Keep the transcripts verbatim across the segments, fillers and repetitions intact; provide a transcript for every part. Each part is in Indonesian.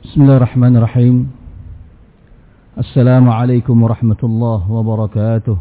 بسم الله الرحمن الرحيم. السلام عليكم ورحمة الله وبركاته.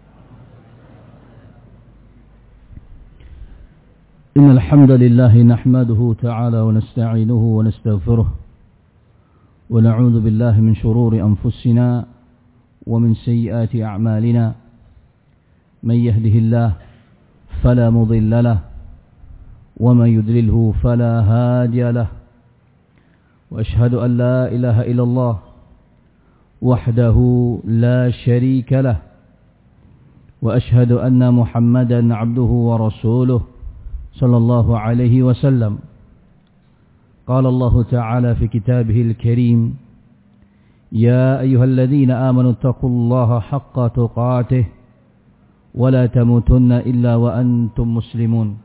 إن الحمد لله نحمده تعالى ونستعينه ونستغفره ونعوذ بالله من شرور أنفسنا ومن سيئات أعمالنا. من يهده الله فلا مضل له ومن يضلله فلا هادي له. وأشهد أن لا إله إلا الله وحده لا شريك له. وأشهد أن محمدا عبده ورسوله صلى الله عليه وسلم. قال الله تعالى في كتابه الكريم: يا أيها الذين آمنوا اتقوا الله حق تقاته ولا تموتن إلا وأنتم مسلمون.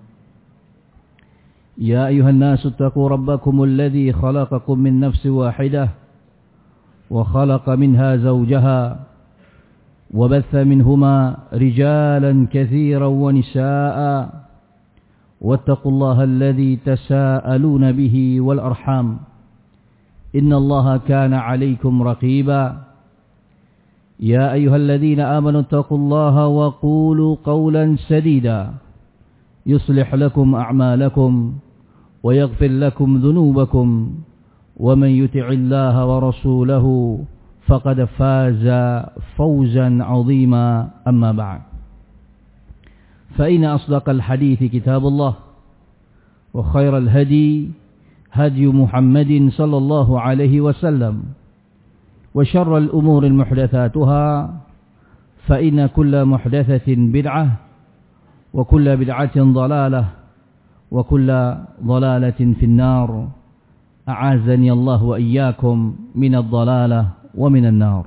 يا أيها الناس اتقوا ربكم الذي خلقكم من نفس واحدة وخلق منها زوجها وبث منهما رجالا كثيرا ونساء واتقوا الله الذي تساءلون به والأرحام إن الله كان عليكم رقيبا. يا أيها الذين آمنوا اتقوا الله وقولوا قولا سديدا يصلح لكم أعمالكم ويغفر لكم ذنوبكم ومن يطع الله ورسوله فقد فاز فوزا عظيما. أما بعد، فإن أصدق الحديث كتاب الله وخير الهدي هدي محمد صلى الله عليه وسلم وشر الأمور محدثاتها فإن كل محدثة بدعة وكل بدعة ضلالة وكل ضلالة في النار. أعاذني الله وإياكم من الضلالة ومن النار.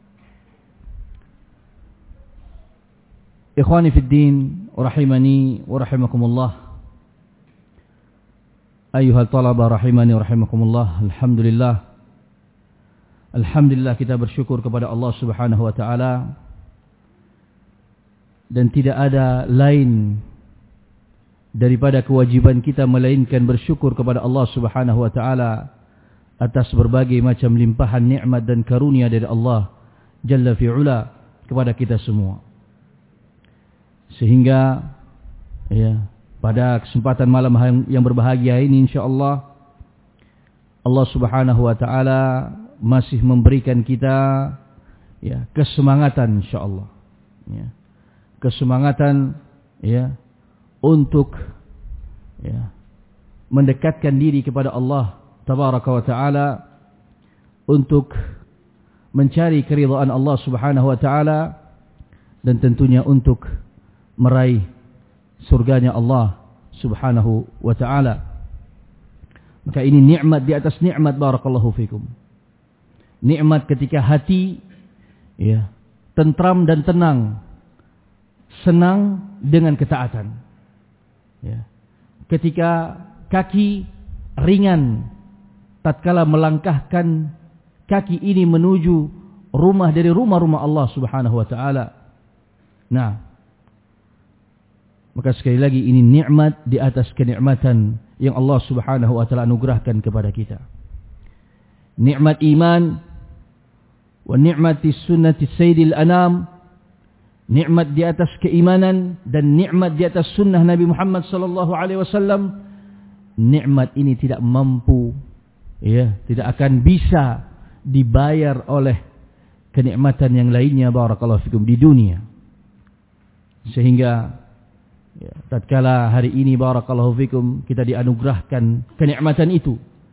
إخواني في الدين رحمني ورحمكم الله. أيها الطلبة رحمني ورحمكم الله. Alhamdulillah, Alhamdulillah kita bersyukur kepada Allah Subhanahu wa taala, dan tidak ada lain daripada kewajiban kita melainkan bersyukur kepada Allah Subhanahu wa taala atas berbagai macam limpahan nikmat dan karunia dari Allah Jalla fi'ula kepada kita semua. Sehingga ya, pada kesempatan malam yang berbahagia ini insyaallah Allah Subhanahu wa taala masih memberikan kita ya kesemangatan insyaallah. Ya. Kesemangatan ya untuk ya mendekatkan diri kepada Allah tabaraka wa taala, untuk mencari keridhaan Allah Subhanahu wa taala, dan tentunya untuk meraih surganya Allah Subhanahu wa taala. Maka ini nikmat di atas nikmat, barakallahu fikum. Nikmat ketika hati ya tentram dan tenang, senang dengan ketaatan. Ya. Ketika kaki ringan tatkala melangkahkan kaki ini menuju rumah dari rumah-rumah Allah Subhanahu wa taala. Nah, maka sekali lagi ini nikmat di atas kenikmatan yang Allah Subhanahu wa taala anugerahkan kepada kita. Nikmat iman wa nikmati sunnati sayyidil anam. Nikmat di atas keimanan dan nikmat di atas sunnah Nabi Muhammad sallallahu alaihi wasallam. Nikmat ini tidak mampu ya, tidak akan bisa dibayar oleh kenikmatan yang lainnya, barakallahu fikum, di dunia. Sehingga ya, tatkala hari ini barakallahu fikum kita dianugerahkan kenikmatan itu,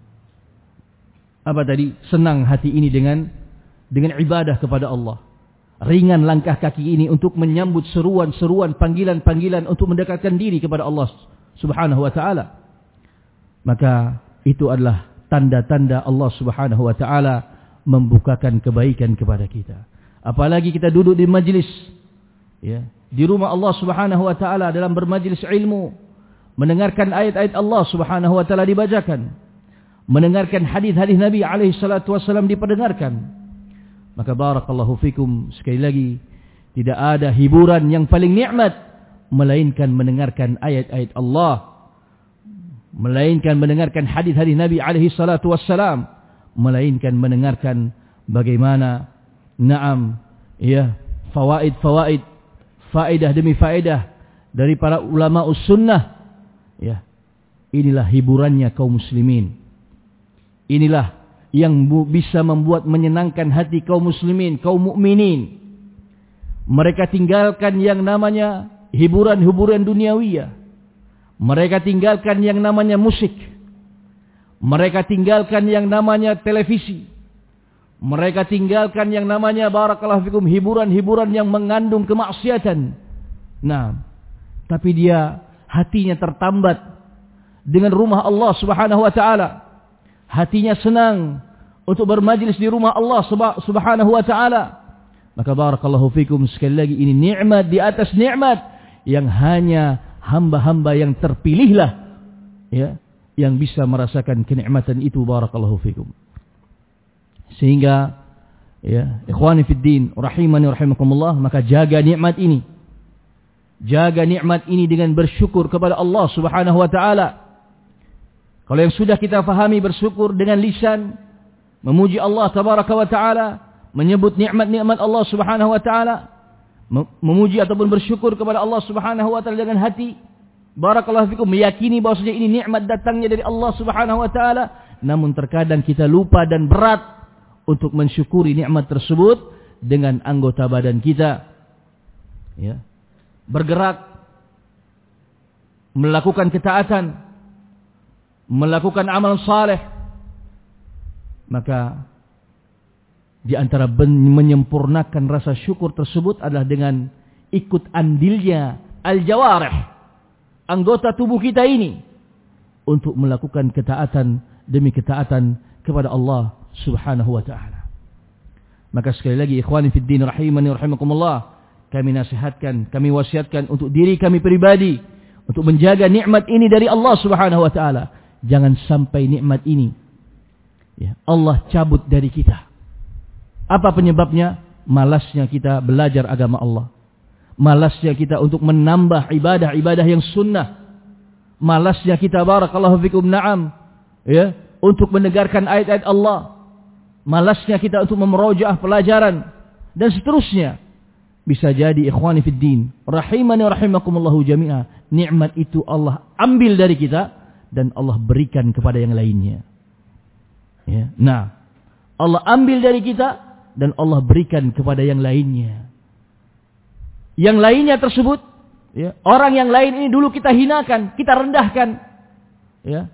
apa tadi? Senang hati ini dengan dengan ibadah kepada Allah. Ringan langkah kaki ini untuk menyambut seruan-seruan, panggilan-panggilan untuk mendekatkan diri kepada Allah Subhanahu wa taala. Maka itu adalah tanda-tanda Allah Subhanahu wa taala membukakan kebaikan kepada kita. Apalagi kita duduk di majlis ya, di rumah Allah Subhanahu wa taala dalam bermajlis ilmu, mendengarkan ayat-ayat Allah Subhanahu wa taala dibacakan, mendengarkan hadis-hadis Nabi alaihi salatu wasallam diperdengarkan. Maka barakallahu fikum, sekali lagi tidak ada hiburan yang paling nikmat melainkan mendengarkan ayat-ayat Allah, melainkan mendengarkan hadis-hadis Nabi alaihi salatu wassalam, melainkan mendengarkan bagaimana na'am ya fawaid-fawaid, faedah demi faedah dari para ulama us-sunnah. Ya. Inilah hiburannya kaum muslimin. Inilah yang bisa membuat menyenangkan hati kaum muslimin, kaum mukminin. Mereka tinggalkan yang namanya hiburan-hiburan duniawiyah. Mereka tinggalkan yang namanya musik. Mereka tinggalkan yang namanya televisi. Mereka tinggalkan yang namanya barakallahu fikum hiburan-hiburan yang mengandung kemaksiatan. Nah, tapi dia hatinya tertambat dengan rumah Allah Subhanahu wa taala. Hatinya senang untuk bermajlis di rumah Allah Subhanahu wa taala. Maka barakallahu fikum, sekali lagi ini nikmat di atas nikmat yang hanya hamba-hamba yang terpilihlah ya yang bisa merasakan kenikmatan itu, barakallahu fikum. Sehingga ya ikhwani fid din rahimani rahimakumullah, maka jaga nikmat ini. Jaga nikmat ini dengan bersyukur kepada Allah Subhanahu wa taala. Kalau yang sudah kita fahami bersyukur dengan lisan, memuji Allah tabaraka wa taala, menyebut nikmat-nikmat Allah Subhanahu wa taala, memuji ataupun bersyukur kepada Allah Subhanahu wa taala dengan hati, barakallahu fikum, meyakini bahwasanya ini nikmat datangnya dari Allah Subhanahu wa taala, namun terkadang kita lupa dan berat untuk mensyukuri nikmat tersebut dengan anggota badan kita. Ya. Bergerak, melakukan ketaatan, melakukan amal saleh, maka di antara menyempurnakan rasa syukur tersebut adalah dengan ikut andilnya al-jawarih, anggota tubuh kita ini, untuk melakukan ketaatan demi ketaatan kepada Allah Subhanahu wa ta'ala. Maka sekali lagi ikhwani fid din rahimani rahimakumullah, kami nasihatkan, kami wasiatkan untuk diri kami pribadi untuk menjaga nikmat ini dari Allah Subhanahu wa taala. Jangan sampai nikmat ini ya Allah cabut dari kita. Apa penyebabnya? Malasnya kita belajar agama Allah. Malasnya kita untuk menambah ibadah-ibadah yang sunnah. Malasnya kita barakallahu fikum na'am ya untuk mendengarkan ayat-ayat Allah. Malasnya kita untuk memerojaah pelajaran dan seterusnya. Bisa jadi ikhwani fid din rahimani rahimakumullahu jami'a, nikmat itu Allah ambil dari kita dan Allah berikan kepada yang lainnya. Ya. Nah, Allah ambil dari kita dan Allah berikan kepada yang lainnya. Yang lainnya tersebut, ya, orang yang lain ini dulu kita hinakan, kita rendahkan. Ya.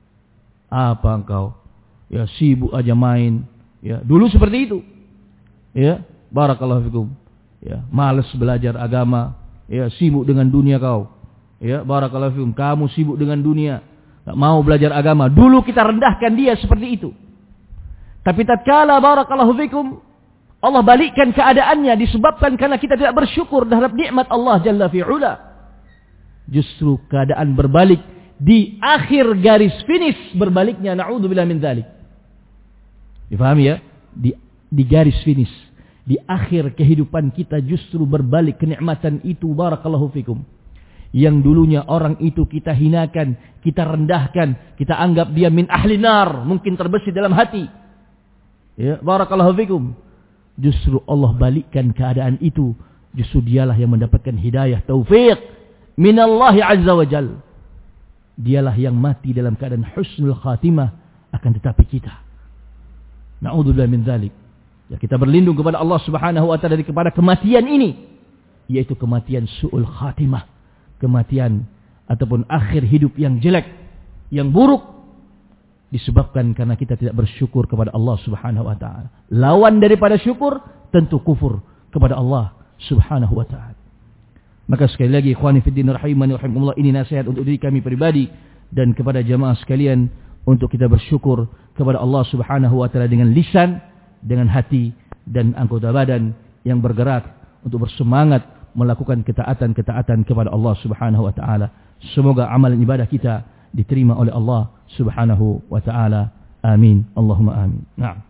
Apa engkau? Ya, sibuk aja main. Ya, dulu seperti itu. Ya, barakallahu fikum. Ya, malas belajar agama, ya, sibuk dengan dunia kau. Ya, barakallahu fikum, kamu sibuk dengan dunia, tak mau belajar agama. Dulu kita rendahkan dia seperti itu. Tapi tatkala barakallahu fikum Allah balikkan keadaannya disebabkan karena kita tidak bersyukur terhadap nikmat Allah Jalla fi'ula. Justru keadaan berbalik di akhir garis finish berbaliknya, na'udzubillah min dzalik. Difahami ya? Di di garis finish. Di akhir kehidupan kita justru berbalik kenikmatan itu, barakallahu fikum. Yang dulunya orang itu kita hinakan, kita rendahkan, kita anggap dia min ahli nar, mungkin terbesit dalam hati. Ya, barakallahu fikum. Justru Allah balikkan keadaan itu, justru dialah yang mendapatkan hidayah taufik minallahi azza wa jal. Dialah yang mati dalam keadaan husnul khatimah, akan tetapi kita na'udzubillah min dzalik. Ya, kita berlindung kepada Allah Subhanahu wa taala dari kepada kematian ini, yaitu kematian su'ul khatimah, kematian ataupun akhir hidup yang jelek, yang buruk, disebabkan karena kita tidak bersyukur kepada Allah Subhanahu wa taala. Lawan daripada syukur tentu kufur kepada Allah Subhanahu wa taala. Maka sekali lagi ikhwani fiddin rahimani rahimakumullah, ini nasihat untuk diri kami pribadi dan kepada jamaah sekalian untuk kita bersyukur kepada Allah Subhanahu wa taala dengan lisan, dengan hati dan anggota badan yang bergerak untuk bersemangat melakukan ketaatan-ketaatan kepada Allah Subhanahu wa taala. Semoga amalan ibadah kita diterima oleh Allah Subhanahu wa taala. Amin. Allahumma amin. Naam.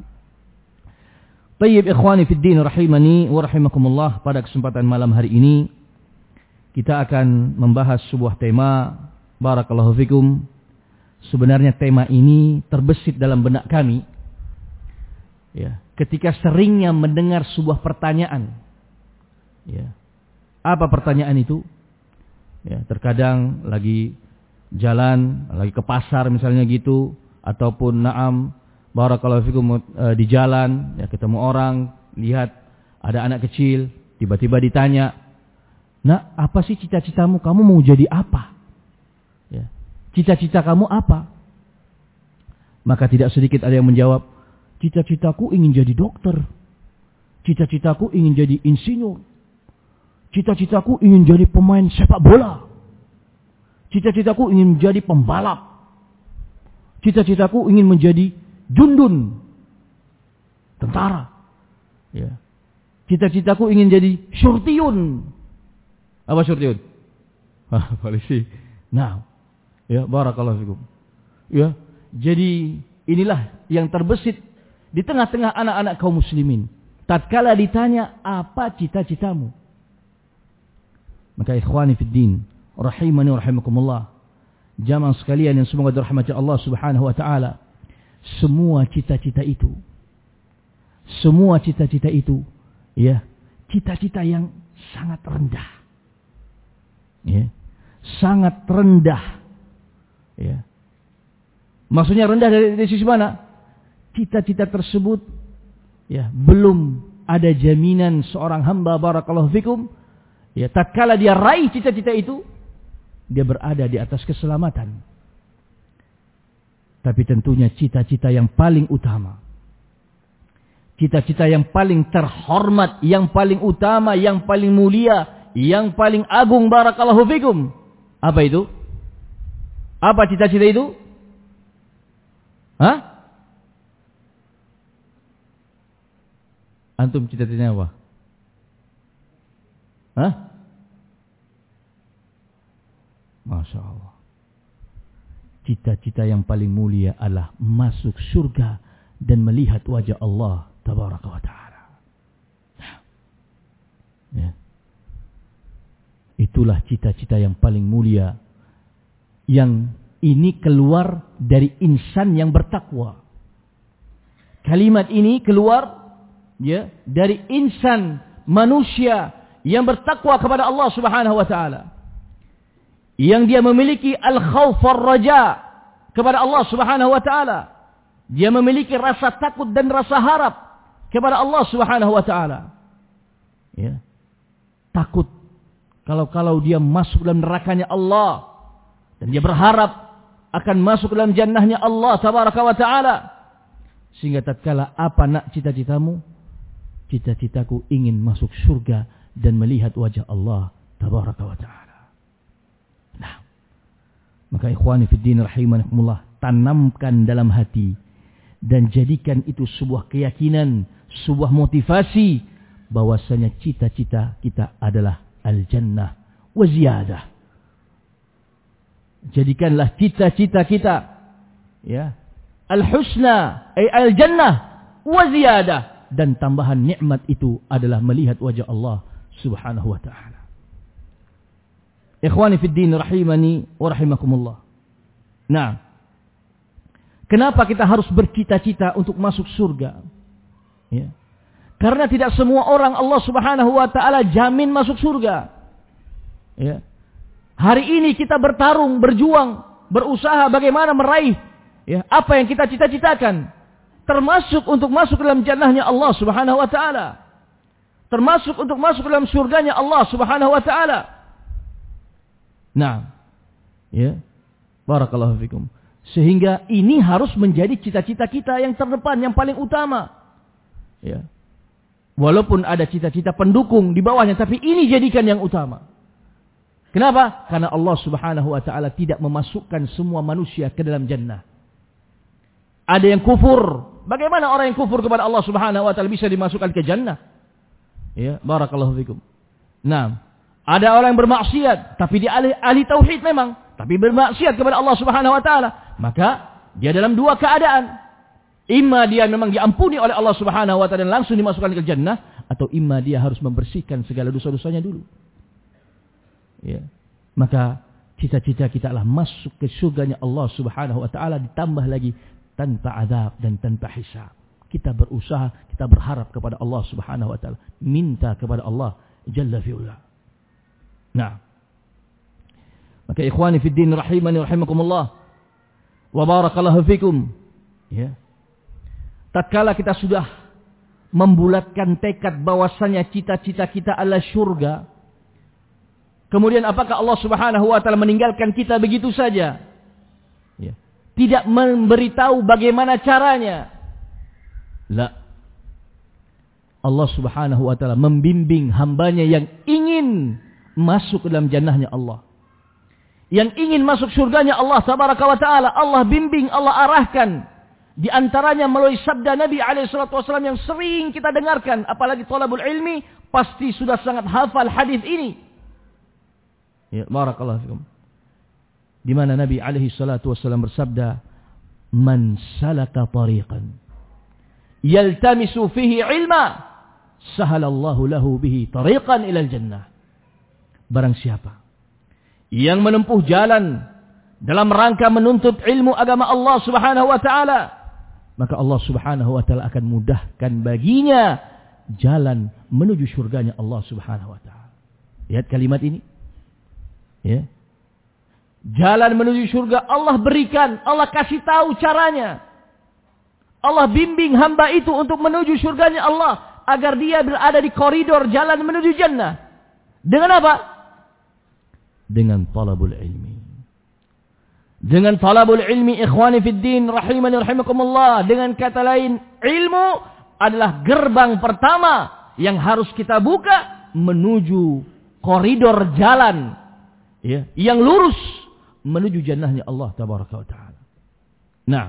Baik ikhwani fid din rahimani wa rahimakumullah, pada kesempatan malam hari ini kita akan membahas sebuah tema, barakallahu fikum. Sebenarnya tema ini terbesit dalam benak kami Ya, ketika seringnya mendengar sebuah pertanyaan. Ya. Apa pertanyaan itu? Ya, terkadang lagi jalan, lagi ke pasar misalnya gitu, ataupun na'am barakallahu fikum di jalan, ya ketemu orang, lihat ada anak kecil, tiba-tiba ditanya, "Nak, apa sih cita-citamu? Kamu mau jadi apa?" Ya. Cita-cita kamu apa? Maka tidak sedikit ada yang menjawab, "Cita-citaku ingin jadi dokter. Cita-citaku ingin jadi insinyur. Cita-citaku ingin jadi pemain sepak bola. Cita-citaku ingin menjadi pembalap. Cita-citaku ingin menjadi jundun, tentara. Ya. Cita-citaku ingin jadi syurtiyun." Apa syurtiyun? Ah, polisi. Nah, ya barakallahu fikum. Ya, jadi inilah yang terbesit di tengah-tengah anak-anak kaum muslimin. Tatkala ditanya, "Apa cita-citamu?" Maka ikhwani fid din, rahimani wa rahimakumullah, jamaah sekalian yang semoga dirahmati Allah Subhanahu wa taala, semua cita-cita itu, semua cita-cita itu, ya, cita-cita yang sangat rendah. Ya, sangat rendah. Ya. Maksudnya rendah dari, dari sisi mana? Cita-cita tersebut, ya, belum ada jaminan seorang hamba barakallahu fikum, ya, tatkala dia raih cita-cita itu, dia berada di atas keselamatan. Tapi tentunya cita-cita yang paling utama, cita-cita yang paling terhormat, yang paling utama, yang paling mulia, yang paling agung barakallahu fikum, apa itu? Apa cita-cita itu? Hah? Antum cita-citanya apa? Hah? Masya Allah. Cita-cita yang paling mulia adalah masuk surga dan melihat wajah Allah tabaraka wa ta'ala. Ya. Itulah cita-cita yang paling mulia, yang ini keluar dari insan yang bertakwa. Kalimat ini keluar, ya, dari insan manusia yang bertakwa kepada Allah Subhanahu wa taala, yang dia memiliki al-khauf war-raja kepada Allah Subhanahu wa taala. Dia memiliki rasa takut dan rasa harap kepada Allah Subhanahu wa taala. Ya. Takut kalau-kalau dia masuk dalam nerakanya Allah, dan dia berharap akan masuk dalam jannahnya Allah tabaraka wa taala. Sehingga tatkala, "Apa nak cita-citamu?" "Cita-citaku ingin masuk surga dan melihat wajah Allah tabaraka wa taala." Nah, maka ikhwani fid din rahimakumullah, tanamkan dalam hati dan jadikan itu sebuah keyakinan, sebuah motivasi bahwasanya cita-cita kita adalah al-jannah wa ziyadah. Jadikanlah cita-cita kita, ya, al-husna ay al-jannah wa ziyadah, dan tambahan nikmat itu adalah melihat wajah Allah Subhanahu wa taala. Ikhwani fid din rahimani wa rahimakumullah. Nah, kenapa kita harus bercita-cita untuk masuk surga? Ya. Karena tidak semua orang Allah Subhanahu wa taala jamin masuk surga. Ya. Hari ini kita bertarung, berjuang, berusaha bagaimana meraih, ya, apa yang kita cita-citakan, termasuk untuk masuk dalam jannahnya Allah Subhanahu wa taala, termasuk untuk masuk dalam surganya Allah Subhanahu wa taala. Nah, ya, barakallahu fikum. Sehingga ini harus menjadi cita-cita kita yang terdepan, yang paling utama. Ya. Walaupun ada cita-cita pendukung di bawahnya, tapi ini jadikan yang utama. Kenapa? Karena Allah Subhanahu wa taala tidak memasukkan semua manusia ke dalam jannah. Ada yang kufur. Bagaimana orang yang kufur kepada Allah Subhanahu wa taala bisa dimasukkan ke jannah? Ya, barakallahu fikum. Nah, ada orang yang bermaksiat, tapi dia ahli, ahli tauhid memang, tapi bermaksiat kepada Allah Subhanahu wa taala, maka dia dalam dua keadaan. Imma dia memang diampuni oleh Allah Subhanahu wa taala dan langsung dimasukkan ke jannah, atau imma dia harus membersihkan segala dosa-dosanya dulu. Ya. Maka cita-cita kita adalah masuk ke surganya Allah Subhanahu wa taala, ditambah lagi tanpa azab dan tanpa hisab. kita berusaha, kita berharap kepada Allah Subhanahu wa taala, minta kepada Allah Jalla fi'ula. Nah, maka ikhwani fid din rahimani rahimakumullah wa barakallahu fikum, ya. Tatkala kita sudah membulatkan tekad bahwasanya cita-cita kita adalah surga, kemudian apakah Allah Subhanahu wa taala meninggalkan kita begitu saja? Ya. Tidak memberitahu bagaimana caranya. La. Allah Subhanahu wa taala membimbing hambanya yang ingin masuk ke dalam jannahnya Allah. Yang ingin masuk surganya Allah tabaraka wa taala, Allah bimbing, Allah arahkan. Di antaranya melalui sabda Nabi alaihi salatu wasallam yang sering kita dengarkan, apalagi thalabul ilmi pasti sudah sangat hafal hadis ini. Ya, barakallahu fikum. Di mana Nabi alaihi salatu wasallam bersabda, "Man salaka tariqan yaltamisu fihi ilma, sahalallahu lahu bihi tariqan ilal jannah." Barang siapa yang menempuh jalan dalam rangka menuntut ilmu agama Allah Subhanahu wa taala, maka Allah Subhanahu wa taala akan mudahkan baginya jalan menuju surganya Allah Subhanahu wa taala. Lihat kalimat ini. Ya. Jalan menuju surga Allah berikan, Allah kasih tahu caranya. Allah bimbing hamba itu untuk menuju surganya Allah agar dia berada di koridor jalan menuju jannah. Dengan apa? Dengan talabul ilmi. Dengan talabul ilmi, ikhwani fid din rahimani rahimakumullah. Dengan kata lain, ilmu adalah gerbang pertama yang harus kita buka menuju koridor jalan, ya, yang lurus menuju jannahnya Allah tabaraka wa taala. Nah,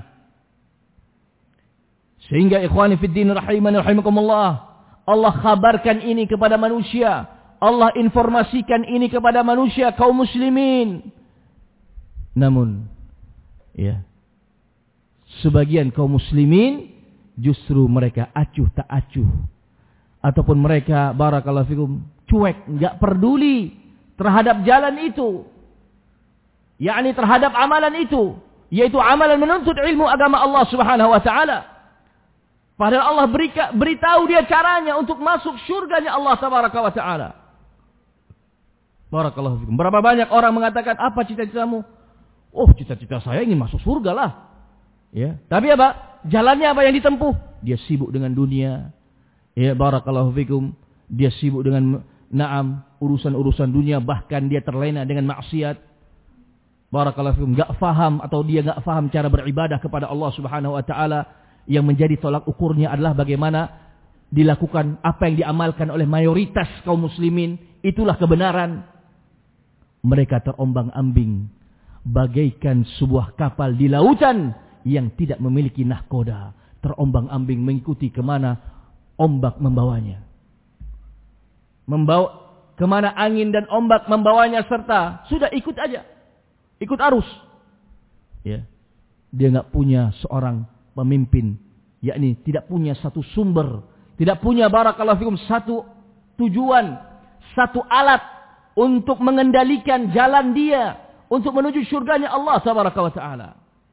sehingga ikhwani fid din rahimani rahimakumullah, Allah khabarkan ini kepada manusia, Allah informasikan ini kepada manusia kaum muslimin. Namun, ya, sebagian kaum muslimin justru mereka acuh tak acuh, ataupun mereka barakallahu fikum cuek, enggak peduli terhadap jalan itu, yakni terhadap amalan itu, yaitu amalan menuntut ilmu agama Allah Subhanahu wa taala. Padahal Allah berika, beritahu dia caranya untuk masuk surganya Allah tabaraka wa taala. Barakallahu fikum. Berapa banyak orang mengatakan, apa cita-citamu? Oh, cita-cita saya ingin masuk surga lah. Ya. Tapi apa? Jalannya apa yang ditempuh? Dia sibuk dengan dunia. Ya, barakallahu fikum. Dia sibuk dengan na'am, urusan-urusan dunia, bahkan dia terlena dengan maksiat. Barakallahu fikum. Enggak faham atau dia enggak faham cara beribadah kepada Allah Subhanahu wa taala, yang menjadi tolak ukurnya adalah bagaimana dilakukan apa yang diamalkan oleh mayoritas kaum muslimin, itulah kebenaran. Mereka terombang-ambing bagaikan sebuah kapal di lautan yang tidak memiliki nahkoda, terombang-ambing mengikuti kemana ombak membawanya, membawa kemana angin dan ombak membawanya, serta sudah ikut aja, ikut arus. Ya, dia nggak punya seorang pemimpin, yakni tidak punya satu sumber, tidak punya barakallahu fikum satu tujuan, satu alat untuk mengendalikan jalan dia untuk menuju surganya Allah tabaraka wa taala.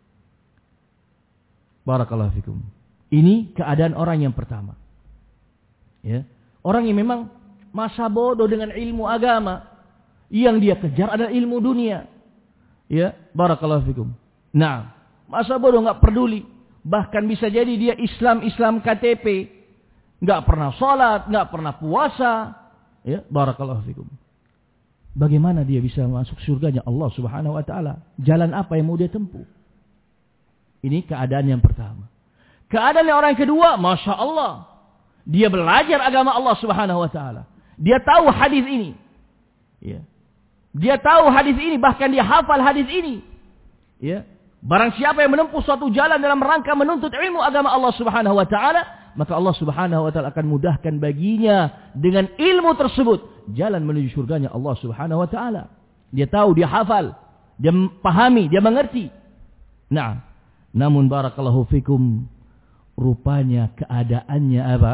Barakallahu fikum. Ini keadaan orang yang pertama. Ya, orang yang memang masa bodoh dengan ilmu agama, yang dia kejar adalah ilmu dunia. Ya, barakallahu fikum. Nah, masa bodoh enggak peduli. Bahkan bisa jadi dia Islam Islam K T P, enggak pernah salat, enggak pernah puasa. Ya, barakallahu fikum. Bagaimana dia bisa masuk surganya Allah Subhanahu wa taala? Jalan apa yang mau dia tempuh? Ini keadaan yang pertama. Keadaan yang orang yang kedua, Masya Allah, dia belajar agama Allah Subhanahu wa taala. Dia tahu hadis ini. Ya. Dia tahu hadis ini, bahkan dia hafal hadis ini. Ya. Barang siapa yang menempuh suatu jalan dalam rangka menuntut ilmu agama Allah Subhanahu wa taala, maka Allah Subhanahu wa taala akan mudahkan baginya dengan ilmu tersebut jalan menuju surganya Allah Subhanahu wa taala. Dia tahu, dia hafal, dia pahami, dia mengerti. Nah, namun barakallahu fikum, rupanya keadaannya apa?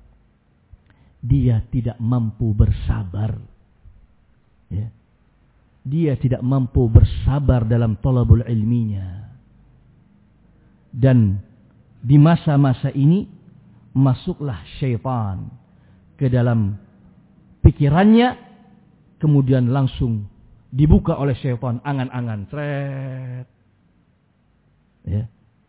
Dia tidak mampu bersabar. Ya. Dia tidak mampu bersabar dalam talabul ilminya. Dan di masa-masa ini masuklah syaitan ke dalam pikirannya, kemudian langsung dibuka oleh syaitan angan-angan. Tret. Ya.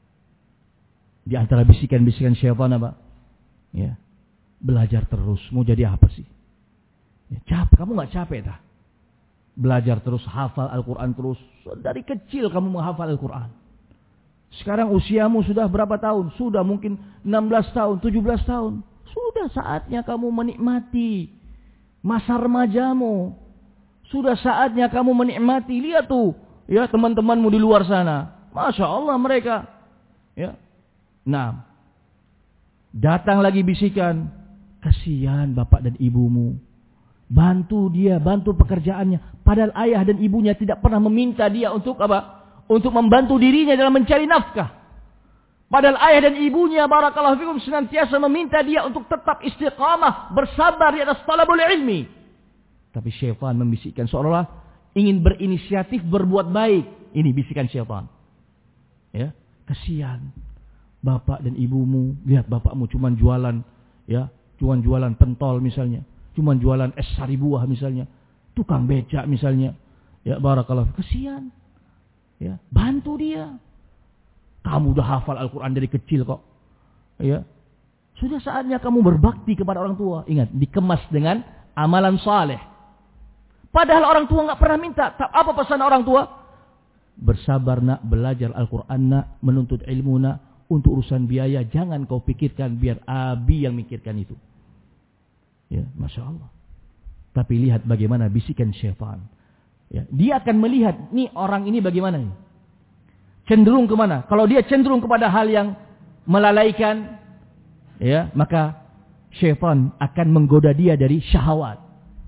Di antara bisikan-bisikan syaitan apa? Ya. Belajar terus. Mau jadi apa sih? Ya, capek. Kamu nggak capek dah? Belajar terus, hafal Al-Quran terus. Dari kecil kamu menghafal Al-Quran. Sekarang usiamu sudah berapa tahun? Sudah mungkin enam belas tahun, tujuh belas tahun. Sudah saatnya kamu menikmati masa remajamu. Sudah saatnya kamu menikmati. Lihat tuh, ya teman-temanmu di luar sana. Masya Allah mereka. Ya. Nah, datang lagi bisikan. Kasihan bapak dan ibumu. Bantu dia, bantu pekerjaannya. Padahal ayah dan ibunya tidak pernah meminta dia untuk apa? Untuk membantu dirinya dalam mencari nafkah. Padahal ayah dan ibunya barakallahu fikum senantiasa meminta dia untuk tetap istiqamah, bersabar di atas talabul ilmi. Tapi syaitan membisikkan seolah-olah ingin berinisiatif berbuat baik. Ini bisikan syaitan. Ya, kasihan bapak dan ibumu. Lihat bapakmu cuma jualan, ya, cuma jualan pentol misalnya, cuma jualan es sari buah misalnya, tukang becak misalnya. Ya, barakallahu fikum, kasihan. Ya, bantu dia. Kamu udah hafal Al-Quran dari kecil kok. Ya, sudah saatnya kamu berbakti kepada orang tua. Ingat, dikemas dengan amalan saleh. Padahal orang tua nggak pernah minta. Apa pesan orang tua? Bersabar nak, belajar Al-Quran nak, menuntut ilmu nak. Untuk urusan biaya jangan kau pikirkan, biar abi yang mikirkan itu. Ya, masya Allah. Tapi lihat bagaimana bisikan syaitan. Ya, dia akan melihat, nih orang ini bagaimana nih? Cenderung kemana? Kalau dia cenderung kepada hal yang melalaikan, ya, maka syaitan akan menggoda dia dari syahwat.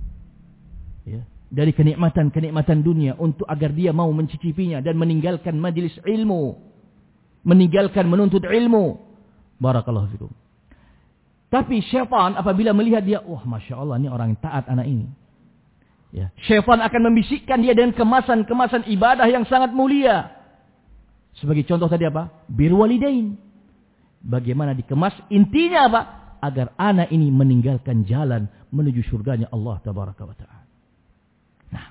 Ya, dari kenikmatan-kenikmatan dunia untuk agar dia mau mencicipinya dan meninggalkan majelis ilmu, meninggalkan menuntut ilmu. Barakallahu fikum. Tapi syaitan apabila melihat dia, wah masya Allah, ini orang yang taat anak ini. Ya, syaitan akan membisikkan dia dengan kemasan-kemasan ibadah yang sangat mulia. Sebagai contoh tadi apa? Birrul walidain. Bagaimana dikemas? Intinya apa? Agar anak ini meninggalkan jalan menuju surganya Allah Tabaraka wa Ta'ala. Nah,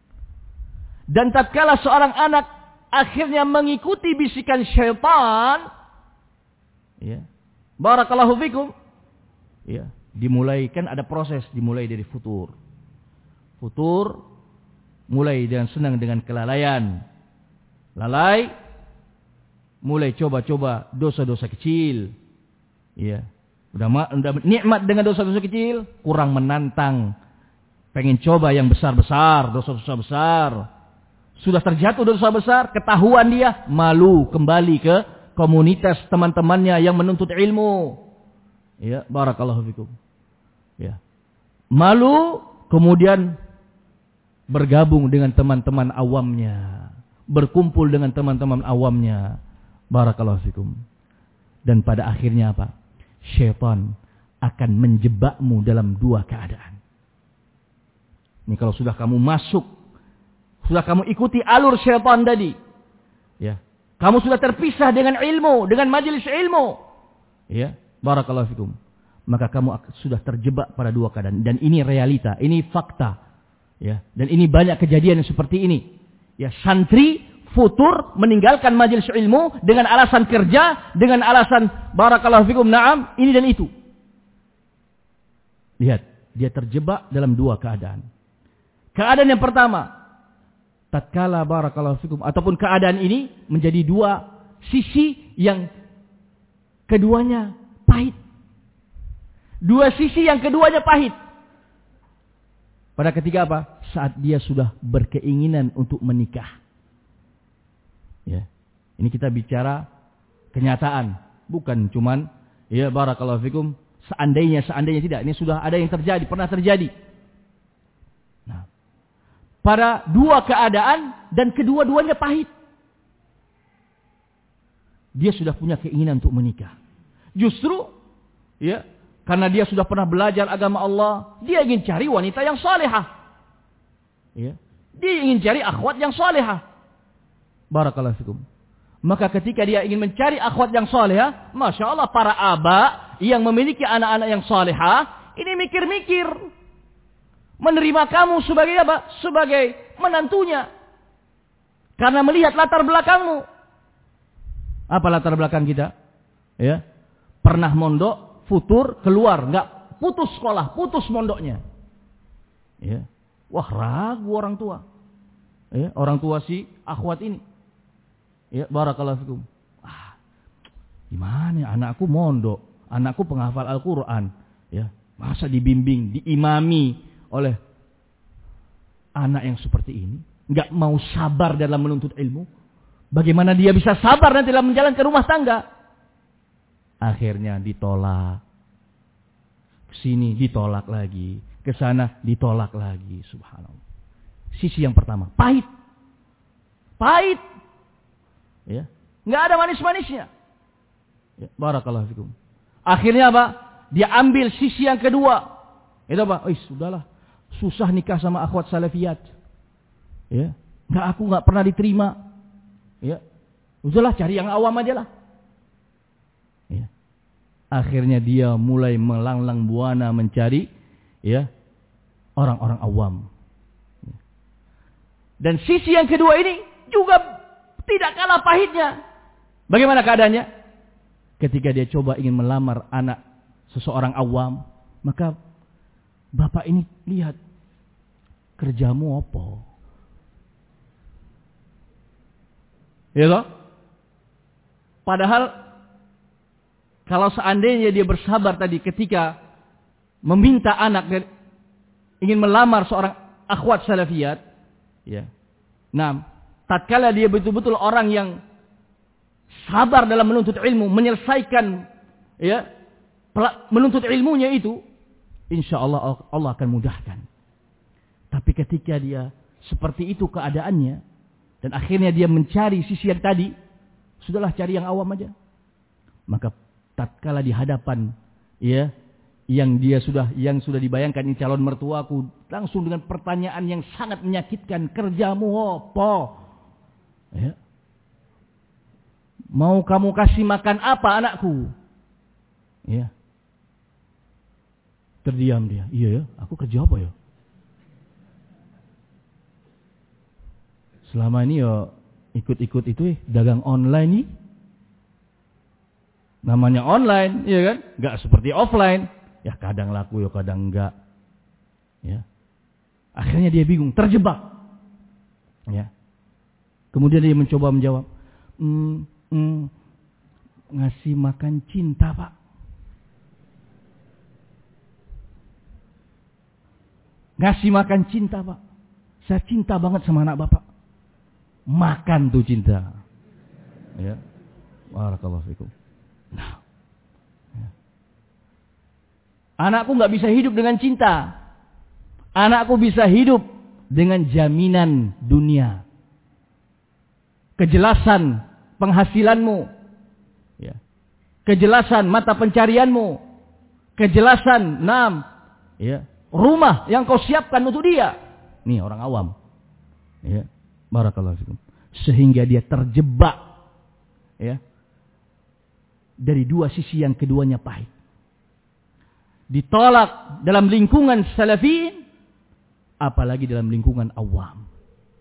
dan tatkala seorang anak akhirnya mengikuti bisikan syaitan, ya, barakallahu fikum, ya, dimulai, kan ada proses, dimulai dari futur. Futur, mulai dengan senang dengan kelalaian. Lalai, mulai coba-coba dosa-dosa kecil. Ya, udah, udah nikmat dengan dosa-dosa kecil, kurang menantang. Pengen coba yang besar-besar, dosa-dosa besar. Sudah terjatuh dosa besar, ketahuan dia, malu kembali ke komunitas teman-temannya yang menuntut ilmu. Ya, barakallahu fikum. Ya. Malu, kemudian bergabung dengan teman-teman awamnya, berkumpul dengan teman-teman awamnya. Barakallahu fikum. Dan pada akhirnya apa? Syaitan akan menjebakmu dalam dua keadaan. Ini kalau sudah kamu masuk, sudah kamu ikuti alur syaitan tadi, ya, kamu sudah terpisah dengan ilmu, dengan majelis ilmu, ya, barakallahu fikum, maka kamu sudah terjebak pada dua keadaan. Dan ini realita, ini fakta. Ya, dan ini banyak kejadian yang seperti ini. Ya, santri futur meninggalkan majelis ilmu dengan alasan kerja, dengan alasan barakallahu fikum, na'am, ini dan itu. Lihat, dia terjebak dalam dua keadaan. Keadaan yang pertama, tatkala barakallahu fikum, ataupun keadaan ini menjadi dua sisi yang keduanya pahit. Dua sisi yang keduanya pahit. Pada ketika apa? Saat dia sudah berkeinginan untuk menikah. Ya. Ini kita bicara kenyataan, bukan cuman ya barakallahu fikum seandainya seandainya tidak. Ini sudah ada yang terjadi, pernah terjadi. Nah, pada dua keadaan dan kedua-duanya pahit. Dia sudah punya keinginan untuk menikah. Justru ya, karena dia sudah pernah belajar agama Allah, dia ingin cari wanita yang salihah. Ya. Dia ingin cari akhwat yang salihah. Barakallahu fikum. Maka ketika dia ingin mencari akhwat yang salihah, Masya Allah para aba yang memiliki anak-anak yang salihah, ini mikir-mikir. Menerima kamu sebagai apa? Sebagai menantunya. Karena melihat latar belakangmu. Apa latar belakang kita? Ya, pernah mondok, futur, keluar. Enggak, putus sekolah, putus mondoknya. Ya. Wah, ragu orang tua. Ya, orang tua si akhwat ini. Ya, barakallahu fikum. Ah, gimana ya, anakku mondok, anakku penghafal Al-Quran. Ya, masa dibimbing, diimami oleh anak yang seperti ini? Enggak mau sabar dalam menuntut ilmu? Bagaimana dia bisa sabar nanti dalam menjalankan rumah tangga? Akhirnya ditolak. Kesini ditolak lagi. Kesana ditolak lagi. Subhanallah. Sisi yang pertama, pahit. Pahit. Ya, nggak ada manis-manisnya. Ya, barakallahu fikum. Akhirnya apa? Dia ambil sisi yang kedua. Itu apa? Oh, sudahlah. Susah nikah sama akhwat salafiyat. Ya, nggak aku nggak pernah diterima. Ya, udahlah cari yang awam aja lah. Ya. Akhirnya dia mulai melanglang buana mencari, ya, orang-orang awam. Ya. Dan sisi yang kedua ini juga tidak kalah pahitnya. Bagaimana keadaannya? Ketika dia coba ingin melamar anak seseorang awam, maka bapak ini lihat, kerjamu apa? Ya toh? Padahal kalau seandainya dia bersabar tadi ketika meminta anak dan ingin melamar seorang akhwat salafiyat, ya. Nah, tatkala dia betul-betul orang yang sabar dalam menuntut ilmu, menyelesaikan, ya, menuntut ilmunya itu, insya Allah Allah akan mudahkan. Tapi ketika dia seperti itu keadaannya, dan akhirnya dia mencari sisi yang tadi, sudahlah cari yang awam aja. Maka tatkala di hadapan, ya, yang dia sudah yang sudah dibayangkan ini calon mertuaku, langsung dengan pertanyaan yang sangat menyakitkan, kerjamu apa? Ya. Mau kamu kasih makan apa anakku? Ya. Terdiam dia. Iya ya, aku kerja apa ya? Selama ini ya ikut-ikut itu eh, dagang online nih. Namanya online, iya kan? Enggak seperti offline. Ya kadang laku ya kadang enggak. Ya. Akhirnya dia bingung, terjebak. Ya. Kemudian dia mencoba menjawab, mm, mm, ngasih makan cinta pak. Ngasih makan cinta pak. Saya cinta banget sama anak bapak. Makan tuh cinta. Ya, barakallahu fikum. Nah, ya. Anakku nggak bisa hidup dengan cinta. Anakku bisa hidup dengan jaminan dunia. Kejelasan penghasilanmu, ya. Kejelasan mata pencarianmu, kejelasan enam, ya, rumah yang kau siapkan untuk dia. Nih orang awam, ya, barakallahu fikum. Sehingga dia terjebak, ya, dari dua sisi yang keduanya pahit. Ditolak dalam lingkungan salafiyin, apalagi dalam lingkungan awam.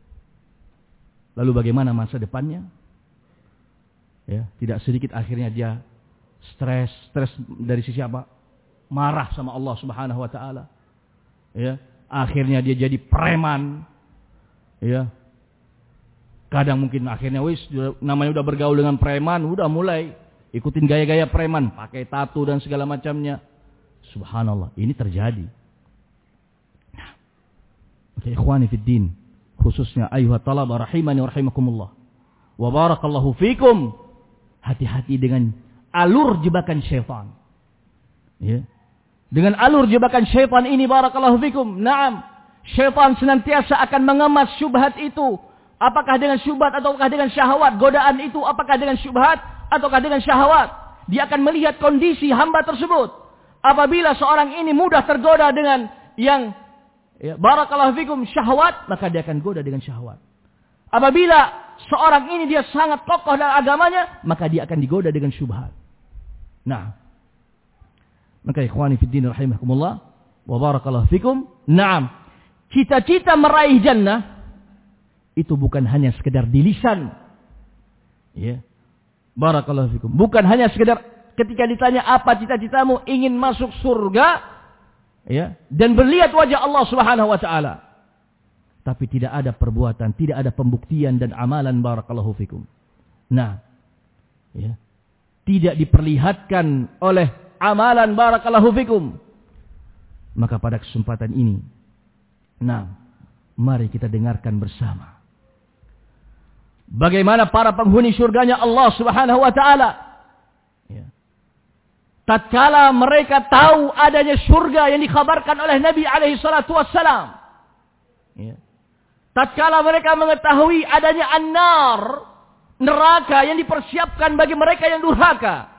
Lalu bagaimana masa depannya? Ya, tidak sedikit akhirnya dia stres, stres dari sisi apa? Marah sama Allah Subhanahu wa taala. Ya, akhirnya dia jadi preman. Ya. Kadang mungkin akhirnya wis namanya udah bergaul dengan preman, udah mulai ikutin gaya-gaya preman, pakai tato dan segala macamnya. Subhanallah, ini terjadi. Nah, oke, ikhwani fid din. Khususnya ayuhat talaba rahimani wa rahimakumullah. Wa barakallahu fikum. Hati-hati dengan alur jebakan syaitan. Ya. Dengan alur jebakan syaitan ini barakallahu fikum. Naam. Syaitan senantiasa akan mengemas syubhat itu. Apakah dengan syubhat ataukah dengan syahwat? Godaan itu apakah dengan syubhat ataukah dengan syahwat? Dia akan melihat kondisi hamba tersebut. Apabila seorang ini mudah tergoda dengan yang, ya, barakallahu fikum, syahwat, maka dia akan goda dengan syahwat. Apabila seorang ini dia sangat kokoh dalam agamanya, maka dia akan digoda dengan syubhat. Nah, maka ikhwani fiddin rahimakumullah wa barakallahu fikum. Naam, cita-cita meraih jannah itu bukan hanya sekedar di lisan. Ya. Barakallahu fikum. Bukan hanya sekedar ketika ditanya apa cita-citamu, ingin masuk surga, ya, dan berlihat wajah Allah Subhanahu wa taala. Tapi tidak ada perbuatan, tidak ada pembuktian dan amalan, barakallahu fikum. Nah, ya, tidak diperlihatkan oleh amalan, barakallahu fikum. Maka pada kesempatan ini, nah, mari kita dengarkan bersama bagaimana para penghuni surganya Allah Subhanahu wa taala. Ya. Tatkala mereka tahu adanya surga yang dikhabarkan oleh Nabi alaihi salatu wassalam. Ya. Tatkala mereka mengetahui adanya an-nar, neraka yang dipersiapkan bagi mereka yang durhaka,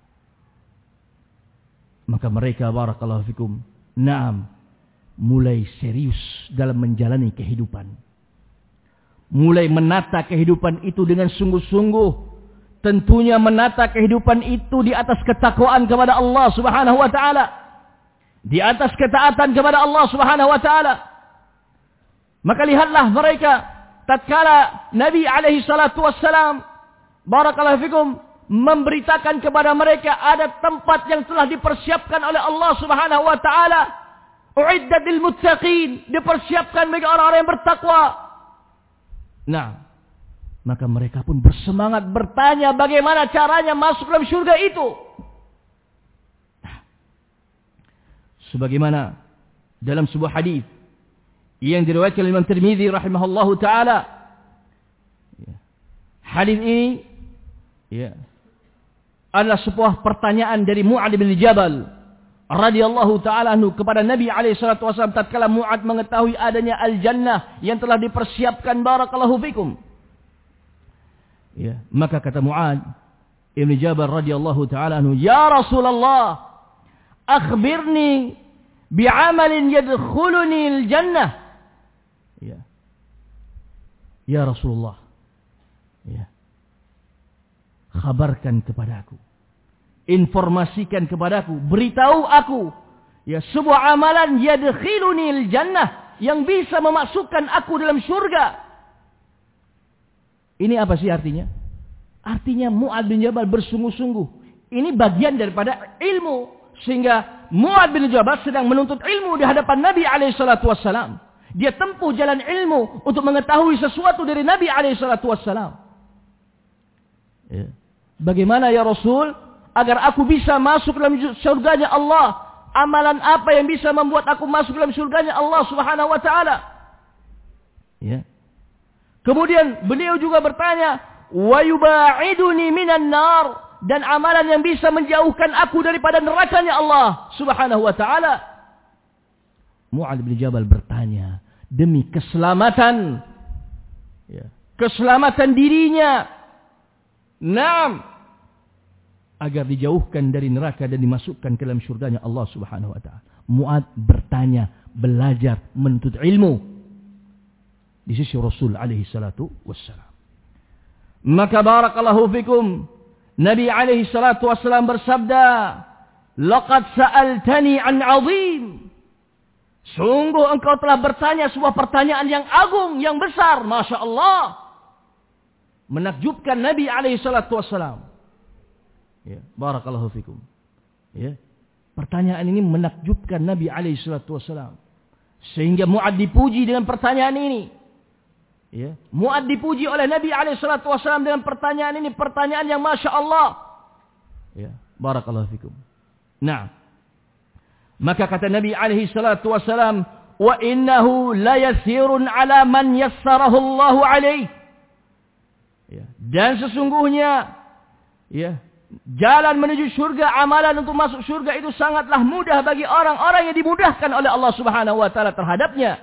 maka mereka, barakallahu fikum, naam, mulai serius dalam menjalani kehidupan. Mulai menata kehidupan itu dengan sungguh-sungguh. Tentunya menata kehidupan itu di atas ketakwaan kepada Allah Subhanahu wa taala, di atas ketaatan kepada Allah Subhanahu wa taala. Maka lihatlah mereka tatkala Nabi alaihi salatu wassalam, barakallahu fikum, memberitakan kepada mereka ada tempat yang telah dipersiapkan oleh Allah Subhanahu wa taala, uiddat lil muttaqin, dipersiapkan bagi orang-orang yang bertakwa. Nah, maka mereka pun bersemangat bertanya bagaimana caranya masuk dalam surga itu. Nah, sebagaimana dalam sebuah hadis yang diriwayatkan oleh Imam Tirmidzi rahimahullahu taala. Ya. Hadis ini, ya, adalah sebuah pertanyaan dari Mu'adz bin Jabal radhiyallahu taala anhu kepada Nabi alaihi salatu wasallam tatkala Mu'adz mengetahui adanya al-jannah yang telah dipersiapkan, barakallahu fikum. Ya, maka kata Mu'adz bin Jabal radhiyallahu taala anhu, "Ya Rasulullah, akhbirni bi'amalin yadkhuluni al-jannah." Ya. Ya Rasulullah, ya, khabarkan kepadaku, informasikan kepadaku, beritahu aku, ya, sebuah amalan yadkhilunil jannah, yang bisa memasukkan aku dalam surga. Ini apa sih artinya? Artinya Mu'adz bin Jabal bersungguh-sungguh. Ini bagian daripada ilmu, sehingga Mu'adz bin Jabal sedang menuntut ilmu di hadapan Nabi alaihi salatu wassalam. Dia tempuh jalan ilmu untuk mengetahui sesuatu dari Nabi alaihi salatu wassalam. Ya. Bagaimana ya Rasul agar aku bisa masuk dalam surganya Allah? Amalan apa yang bisa membuat aku masuk dalam surganya Allah Subhanahu wa taala? Ya. Kemudian beliau juga bertanya, wa yubaiduni minan nar, dan amalan yang bisa menjauhkan aku daripada nerakanya Allah Subhanahu wa taala. Mu'adz bin Jabal bertanya demi keselamatan, ya, keselamatan dirinya, naam, agar dijauhkan dari neraka dan dimasukkan ke dalam surganya Allah Subhanahu wa taala. Mu'adz bertanya, belajar, menuntut ilmu di sisi Rasul alaihi salatu wassalam. Maka barakallahu fikum, Nabi alaihi salatu wassalam bersabda, "Laqad sa'altani an 'azim." Sungguh engkau telah bertanya sebuah pertanyaan yang agung, yang besar. Masya Allah. Menakjubkan Nabi alaihi salatu wassalam. Ya, barakallahu fikum. Ya. Pertanyaan ini menakjubkan Nabi alaihi salatu wassalam. Sehingga Mu'adz dipuji dengan pertanyaan ini. Ya. Mu'adz dipuji oleh Nabi alaihi salatu wassalam dengan pertanyaan ini. Pertanyaan yang Masya Allah. Ya, barakallahu fikum. Nah, maka kata Nabi alaihi salatu wasalam, wa innahu la yasirun ala man yassarahu Allahu alaihi. Ya. Dan sesungguhnya, ya, jalan menuju surga, amalan untuk masuk surga itu sangatlah mudah bagi orang-orang yang dimudahkan oleh Allah Subhanahu wa taala terhadapnya.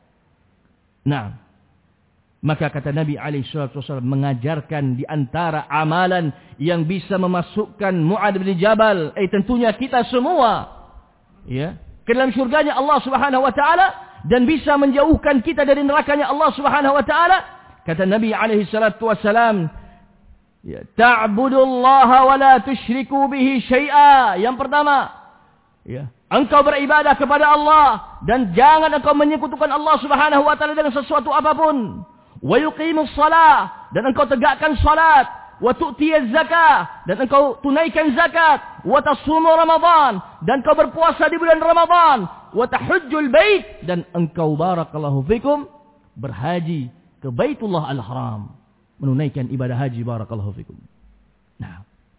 Nah, maka kata Nabi alaihi salatu wasallam mengajarkan di antara amalan yang bisa memasukkan Mu'adz bin Jabal, eh tentunya kita semua, ya, ke dalam surganya Allah Subhanahu wa taala, dan bisa menjauhkan kita dari nerakanya Allah Subhanahu wa taala, Kata Nabi alaihi salatu wassalam, ya, ta'budullaha wa la tusyriku bihi syai'a. Yang pertama, ya, engkau beribadah kepada Allah dan jangan engkau menyekutukan Allah Subhanahu wa taala dengan sesuatu apapun. Wa yuqimus shalah, dan engkau tegakkan salat. Wa tu'tiyaz zakah, dan engkau tunaikan zakat. Wa tasumu Ramadan, dan engkau berpuasa di bulan Ramadan. Wa tahujjul bait, dan engkau barakallahu fikum berhaji ke Baitullah Al-Haram, menunaikan ibadah haji barakallahu fikum. Nah,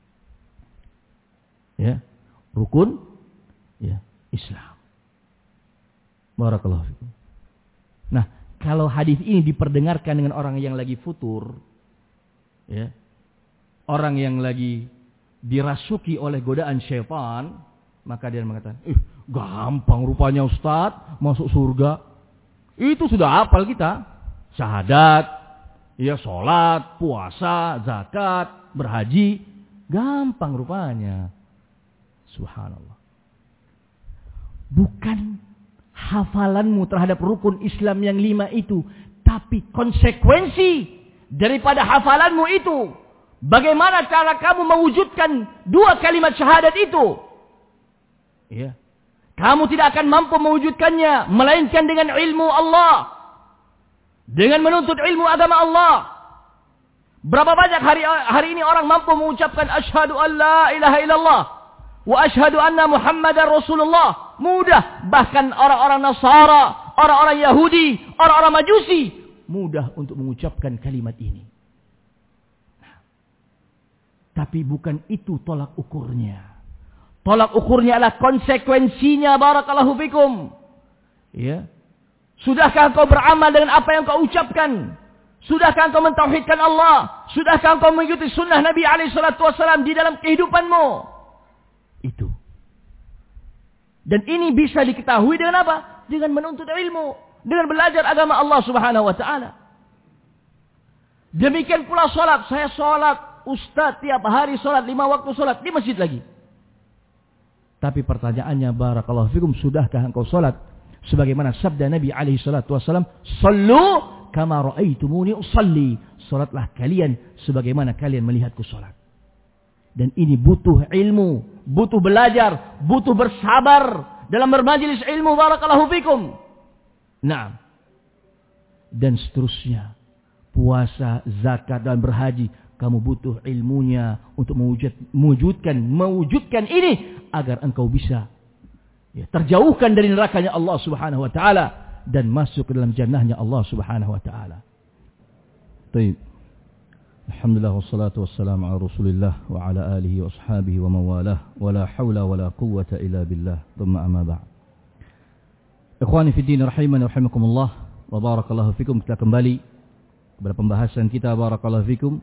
ya, rukun, ya, Islam. Barakallahu fikum. Nah, kalau hadis ini diperdengarkan dengan orang yang lagi futur, ya, orang yang lagi dirasuki oleh godaan syaitan, maka dia mengatakan, "Eh, gampang rupanya Ustaz masuk surga." Itu sudah hafal kita. Syahadat, ya, sholat, puasa, zakat, berhaji, gampang rupanya. Subhanallah. Bukan hafalanmu terhadap rukun Islam yang lima itu, tapi konsekuensi daripada hafalanmu itu. Bagaimana cara kamu mewujudkan dua kalimat syahadat itu? Ya. Kamu tidak akan mampu mewujudkannya melainkan dengan ilmu Allah. Dengan menuntut ilmu agama Allah. Berapa banyak hari hari ini orang mampu mengucapkan asyhadu an la ilaha illallah wa asyhadu anna Muhammadar Rasulullah. Mudah. Bahkan orang-orang Nasara, orang-orang Yahudi, orang-orang Majusi mudah untuk mengucapkan kalimat ini. Nah, tapi bukan itu tolak ukurnya. Tolak ukurnya adalah konsekuensinya barakallahu fikum. Ya. Sudahkah engkau beramal dengan apa yang kau ucapkan? Sudahkah engkau mentauhidkan Allah? Sudahkah engkau mengikuti sunnah Nabi alaihi salatu wasallam di dalam kehidupanmu? Itu. Dan ini bisa diketahui dengan apa? Dengan menuntut ilmu. Dengan belajar agama Allah Subhanahu wa ta'ala. Demikian pula sholat. Saya sholat, Ustaz, tiap hari sholat, lima waktu sholat, di masjid lagi. Tapi pertanyaannya, barakallahu fikum, sudahkah engkau sholat sebagaimana sabda Nabi alaihi salatu wasallam, "Shallu kama ra'aitumuni usalli." Salatlah kalian sebagaimana kalian melihatku salat. Dan ini butuh ilmu, butuh belajar, butuh bersabar dalam bermajelis ilmu barakallahu fikum. Nah, dan seterusnya. Puasa, zakat dan berhaji, kamu butuh ilmunya untuk mewujud, mewujudkan mewujudkan ini agar engkau bisa, ya, terjauhkan dari nerakanya Allah Subhanahu wa taala dan masuk ke dalam jannahnya Allah Subhanahu wa taala. Baik. Alhamdulillah wassalatu wassalamu ala Rasulillah wa ala alihi wa ashabihi wa mawalah wa la haula wa la quwwata illa billah. Thumma amma ba'd. Ikhwani fi din rahimani wa rahimakumullah wa barakallahu fikum. Kita kembali kepada pembahasan kita barakallahu fikum.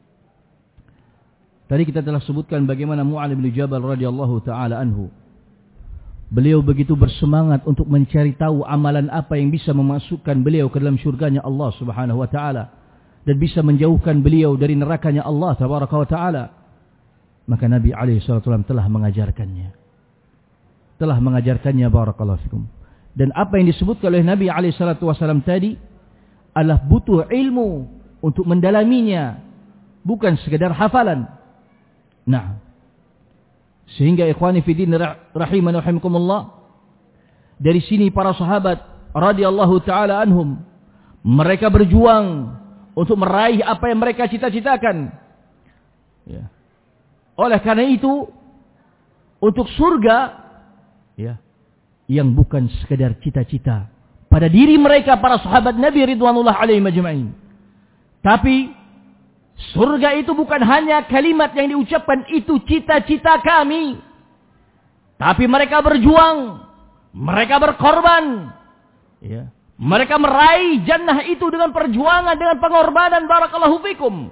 Tadi kita telah sebutkan bagaimana Mu'adz bin Jabal radhiyallahu taala anhu, beliau begitu bersemangat untuk mencari tahu amalan apa yang bisa memasukkan beliau ke dalam syurganya Allah Subhanahu wa taala dan bisa menjauhkan beliau dari nerakanya Allah tabaraka wa taala. Maka Nabi alaihi salatu wasallam telah mengajarkannya. Telah mengajarkannya barakallahu fikum. Dan apa yang disebutkan oleh Nabi alaihi salatu wasallam tadi adalah butuh ilmu untuk mendalaminya, bukan sekadar hafalan. Nah, sehingga ikhwani fi din rahimani wa rahimakumullah, dari sini para sahabat radhiyallahu taala anhum, mereka berjuang untuk meraih apa yang mereka cita-citakan. Ya. Oleh karena itu, untuk surga, ya, yang bukan sekadar cita-cita pada diri mereka para sahabat Nabi ridwanullah alaihim ajma'in, tapi surga itu bukan hanya kalimat yang diucapkan, itu cita-cita kami. Tapi mereka berjuang, mereka berkorban, ya. Mereka meraih jannah itu dengan perjuangan, dengan pengorbanan barakallahu fikum.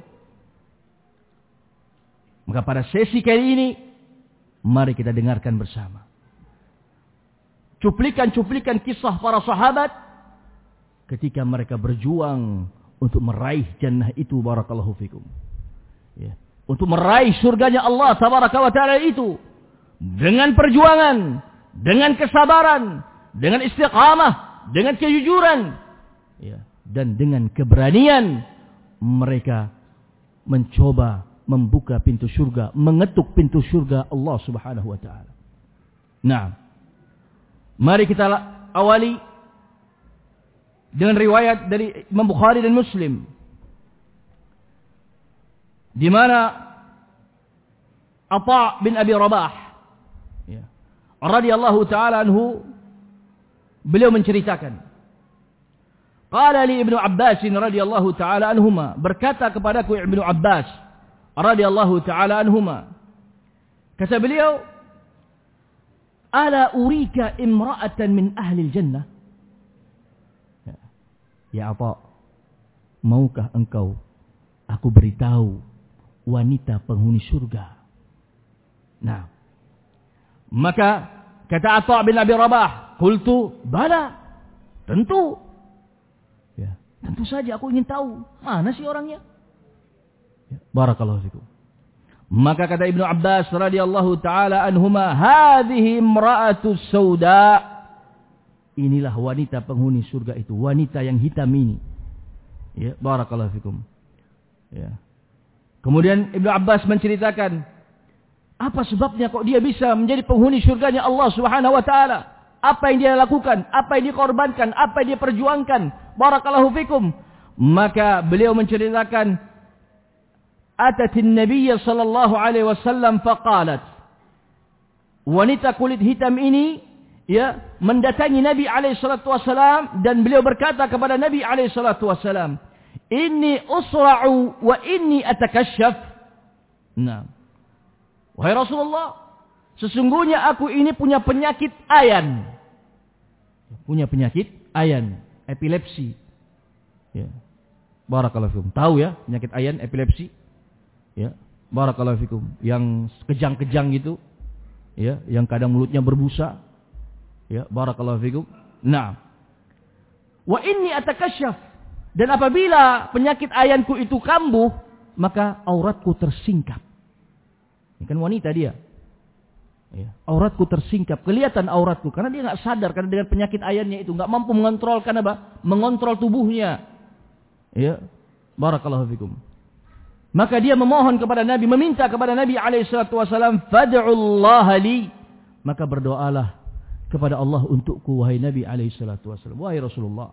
Maka pada sesi kali ini, mari kita dengarkan bersama cuplikan-cuplikan kisah para sahabat ketika mereka berjuang untuk meraih jannah itu barakallahu fikum. Ya. Untuk meraih surganya Allah tabaraka wa ta'ala itu. Dengan perjuangan, dengan kesabaran, dengan istiqamah, dengan kejujuran. Ya. Dan dengan keberanian mereka mencoba membuka pintu surga, mengetuk pintu surga Allah Subhanahu wa taala. Nah, mari kita awali dengan riwayat dari Imam Bukhari dan Muslim, di mana Atha bin Abi Rabah, ya, radhiyallahu taala anhu, beliau menceritakan, qala li Ibnu Abbas radhiyallahu taala anhuma, berkata kepadaku Ibnu Abbas radhiyallahu taala anhuma, kata beliau, ala urika imra'atan min ahli jannah. Ya, ya apa? Maukah engkau aku beritahu wanita penghuni surga? Nah, maka kata Atha bin Abi Rabah, qultu bala, tentu. Ya, tentu saja aku ingin tahu mana sih orangnya. Ya, barakallahu fikum. Maka kata Ibnu Abbas radhiyallahu taala anhuma, hadhihi imra'atu sauda. Inilah wanita penghuni surga itu, wanita yang hitam ini. Ya, barakallahu fikum. Ya. Kemudian Ibnu Abbas menceritakan, apa sebabnya kok dia bisa menjadi penghuni surganya Allah Subhanahu wa taala? Apa yang dia lakukan? Apa yang dia korbankan? Apa yang dia perjuangkan? Barakallahu fikum. Maka beliau menceritakan, atatin Nabiy sallallahu alaihi wasallam faqalat. Wanita kulit hitam ini ya mendatangi Nabi alaihi salatu wasallam, dan beliau berkata kepada Nabi alaihi salatu wasallam, inni usra'u wa inni atakashaf. Nah, wahai Rasulullah, sesungguhnya aku ini punya penyakit ayan. Punya penyakit ayan, epilepsi. Ya. Barakallahu fikum. Tahu ya penyakit ayan, epilepsi? Ya. Barakallahu fikum. Yang kejang-kejang gitu. Ya, yang kadang mulutnya berbusa. Ya, barakallahu fikum. Nah. Wa inni atakasyaf. Dan apabila penyakit ayanku itu kambuh, maka auratku tersingkap. Ini kan wanita dia. Ya, auratku tersingkap, kelihatan auratku, karena dia nggak sadar, karena dengan penyakit ayannya itu nggak mampu mengontrolkan apa? Mengontrol tubuhnya. Ya, barakallahu fikum. Maka dia memohon kepada Nabi, meminta kepada Nabi alaihi salatu wasallam, fad'ullaha li. Maka berdoalah kepada Allah untukku, wahai Nabi alaihi salatu wasallam, wahai Rasulullah.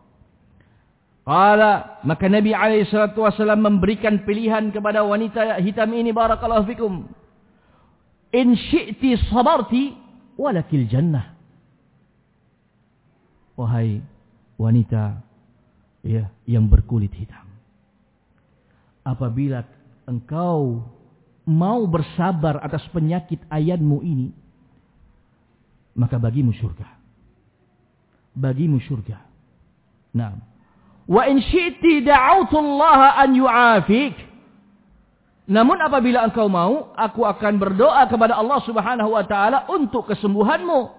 Qala, maka Nabi alaihi salatu wasallam memberikan pilihan kepada wanita hitam ini, barakallahu fikum. In syi'ti sabarti walakil jannah. Wahai wanita ya yang berkulit hitam, apabila engkau mau bersabar atas penyakit ayanmu ini, maka bagimu surga. Bagimu surga. Nah, wa in syi'ti da'autu Allah an yu'afik. Namun apabila engkau mau, aku akan berdoa kepada Allah Subhanahu wa taala untuk kesembuhanmu.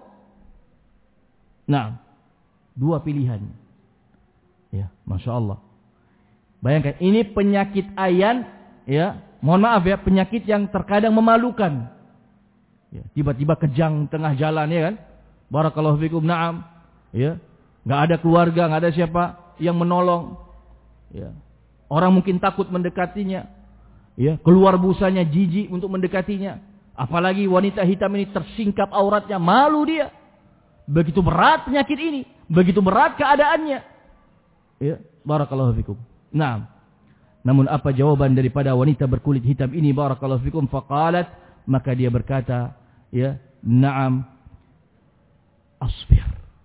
Nah, dua pilihan. Ya, Masya Allah. Bayangkan, ini penyakit ayan, ya, mohon maaf ya, penyakit yang terkadang memalukan. Ya, tiba-tiba kejang tengah jalan, ya kan? Barakallahu fikum, na'am. Ya, enggak ada keluarga, enggak ada siapa yang menolong. Ya. Orang mungkin takut mendekatinya. Ya, keluar busanya, jijik untuk mendekatinya. Apalagi wanita hitam ini tersingkap auratnya, malu dia. Begitu berat penyakit ini, begitu berat keadaannya. Ya, barakallahu fikum. Nah, namun apa jawaban daripada wanita berkulit hitam ini, barakallahu fikum? Faqalat, maka dia berkata, ya, na'am, asbir.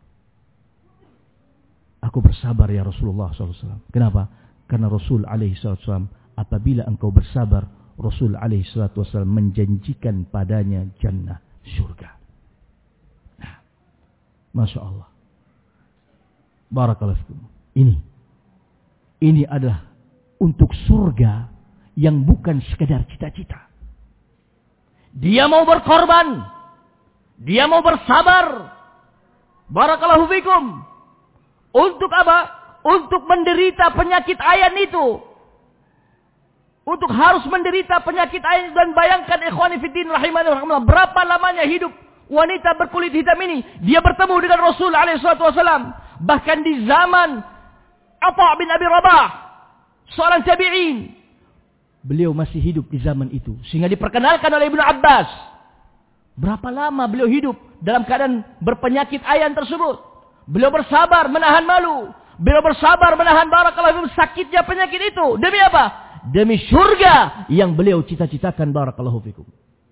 Aku bersabar ya Rasulullah sallallahu alaihi wasallam. Kenapa? Karena Rasul alaihi wasallam, apabila engkau bersabar, Rasul alaihi salatu wasallam menjanjikan padanya jannah, surga. Nah, Masya Allah. Barakallahu fikum. Ini. Ini adalah untuk surga yang bukan sekedar cita-cita. Dia mau berkorban. Dia mau bersabar. Barakallahu fikum. Untuk apa? Untuk menderita penyakit ayan itu. Untuk harus menderita penyakit ayan. Dan bayangkan ikhwani fiddin rahimani rahimahullah, berapa lamanya hidup wanita berkulit hitam ini. Dia bertemu dengan Rasul alaihi salatu wasallam. Bahkan di zaman Atha bin Abi Rabah, seorang tabi'in. Beliau masih hidup di zaman itu. Sehingga diperkenalkan oleh Ibnu Abbas. Berapa lama beliau hidup dalam keadaan berpenyakit ayan tersebut. Beliau bersabar menahan malu. Beliau bersabar menahan barakallahu fikum sakitnya penyakit itu. Demi apa? Demi surga yang beliau cita-citakan barakallahu fikum.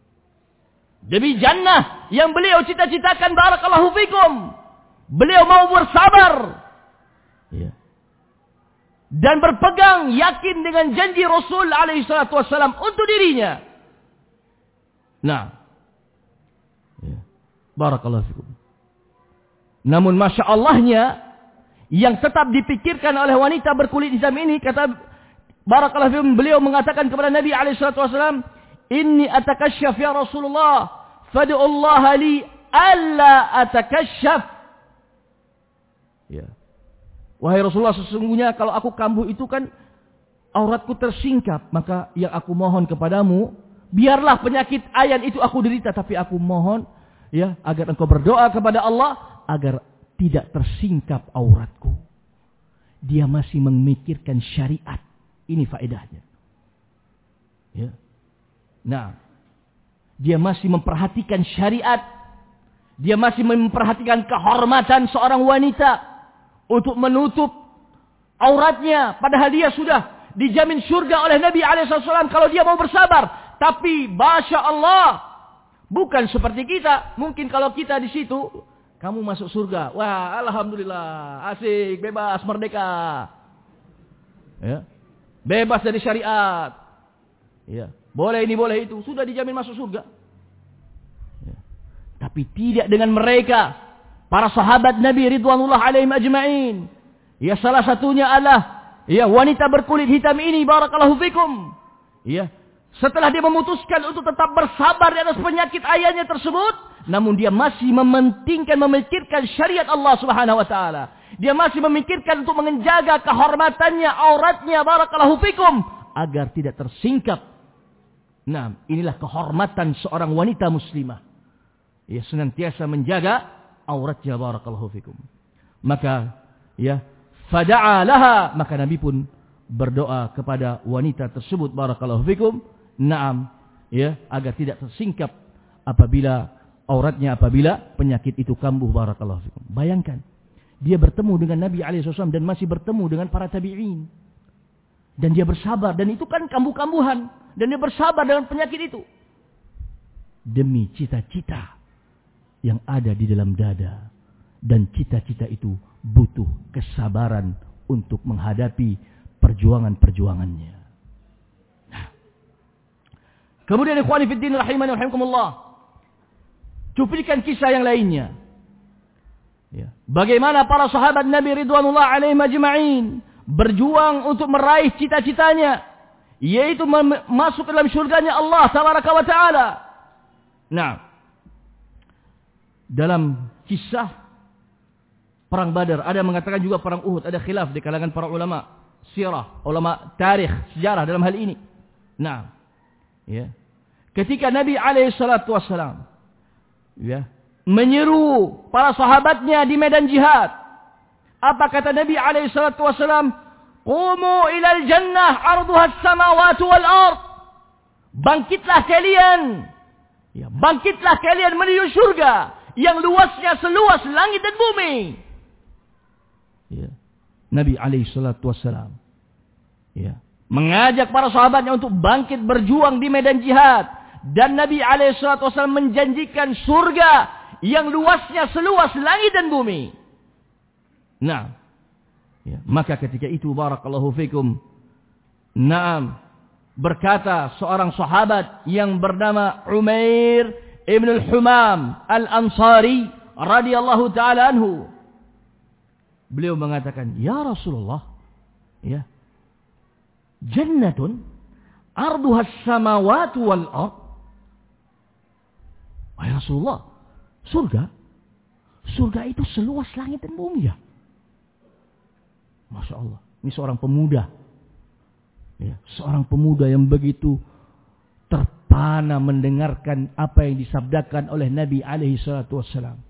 Demi jannah yang beliau cita-citakan barakallahu fikum. Beliau mau bersabar. Ya. Dan berpegang yakin dengan janji Rasul alaihi salatu wassalam untuk dirinya. Nah. Ya. Barakallahu fikum. Namun Masya Allahnya yang tetap dipikirkan oleh wanita berkulit hitam ini, kata barakallahu fikum, beliau mengatakan kepada Nabi alaihi salatu wassalam, "Inni atakasyaf ya Rasulullah, fad'ullaha li alla atakasyaf." Ya. Wahai Rasulullah, sesungguhnya kalau aku kambuh itu kan auratku tersingkap, maka yang aku mohon kepadamu, biarlah penyakit ayan itu aku derita, tapi aku mohon ya agar engkau berdoa kepada Allah agar tidak tersingkap auratku. Dia masih memikirkan syariat. Ini faedahnya. Ya. Nah, dia masih memperhatikan syariat. Dia masih memperhatikan kehormatan seorang wanita untuk menutup auratnya. Padahal dia sudah dijamin surga oleh Nabi alaihi wasallam kalau dia mau bersabar. Tapi, Masya Allah, bukan seperti kita. Mungkin kalau kita di situ, kamu masuk surga. Wah, alhamdulillah, asik, bebas, merdeka. Ya. Bebas dari syariat. Ya. Boleh ini, boleh itu. Sudah dijamin masuk surga. Ya. Tapi tidak dengan mereka. Para sahabat Nabi Ridwanullah alaihim ajma'in. Ya, salah satunya adalah ya, wanita berkulit hitam ini. Barakallahu fikum. Ya. Setelah dia memutuskan untuk tetap bersabar di atas penyakit ayahnya tersebut. Namun dia masih mementingkan, memikirkan syariat Allah subhanahu wa ta'ala. Dia masih memikirkan untuk menjaga kehormatannya, auratnya, barakallahu fikum, agar tidak tersingkap. Nah, inilah kehormatan seorang wanita muslimah. Ya, senantiasa menjaga auratnya, barakallahu fikum. Maka, ya, fada'a laha, maka Nabi pun berdoa kepada wanita tersebut, barakallahu fikum. Naam, ya, agar tidak tersingkap apabila auratnya, apabila penyakit itu kambuh, barakallahu fikum. Bayangkan, dia bertemu dengan Nabi alaihi wasallam dan masih bertemu dengan para tabi'in. Dan dia bersabar, dan itu kan kambuh-kambuhan. Dan dia bersabar dengan penyakit itu. Demi cita-cita yang ada di dalam dada. Dan cita-cita itu butuh kesabaran untuk menghadapi perjuangan-perjuangannya. Nah. Kemudian ikhwani fiddin rahimani rahimakumullah. Cuplikan kisah yang lainnya. Ya. Bagaimana para sahabat Nabi Ridwanullah alaihim ajma'in berjuang untuk meraih cita-citanya, yaitu masuk ke dalam syurganya Allah tabaraka wa ta'ala. Nah, dalam kisah perang Badar, ada yang mengatakan juga perang Uhud, ada khilaf di kalangan para ulama sirah, ulama tarikh, sejarah dalam hal ini. Nah, ya. Ketika Nabi alaihi salatu wassalam ya, menyeru para sahabatnya di medan jihad. Apa kata Nabi alaihi salatu wasallam? Qumu ilal jannah arduha as-samawati wal ard. Bangkitlah kalian. Ya, bangkitlah kalian menuju surga yang luasnya seluas langit dan bumi. Ya. Nabi alaihi salatu wasallam ya, mengajak para sahabatnya untuk bangkit berjuang di medan jihad. Dan Nabi alaihi salatu wasallam menjanjikan surga yang luasnya seluas langit dan bumi. Nah, ya, maka ketika itu barakallahu fikum, naam, berkata seorang sahabat yang bernama Umair ibn al-Humam al-Ansari radhiyallahu ta'ala anhu. Beliau mengatakan, ya Rasulullah, ya, jannatun arduha as-samawati wal ard. Wahai Rasulullah, surga, surga itu seluas langit dan bumi ya. Masya Allah, ini seorang pemuda, ya, seorang pemuda yang begitu terpana mendengarkan apa yang disabdakan oleh Nabi alaihi salatu wassalam.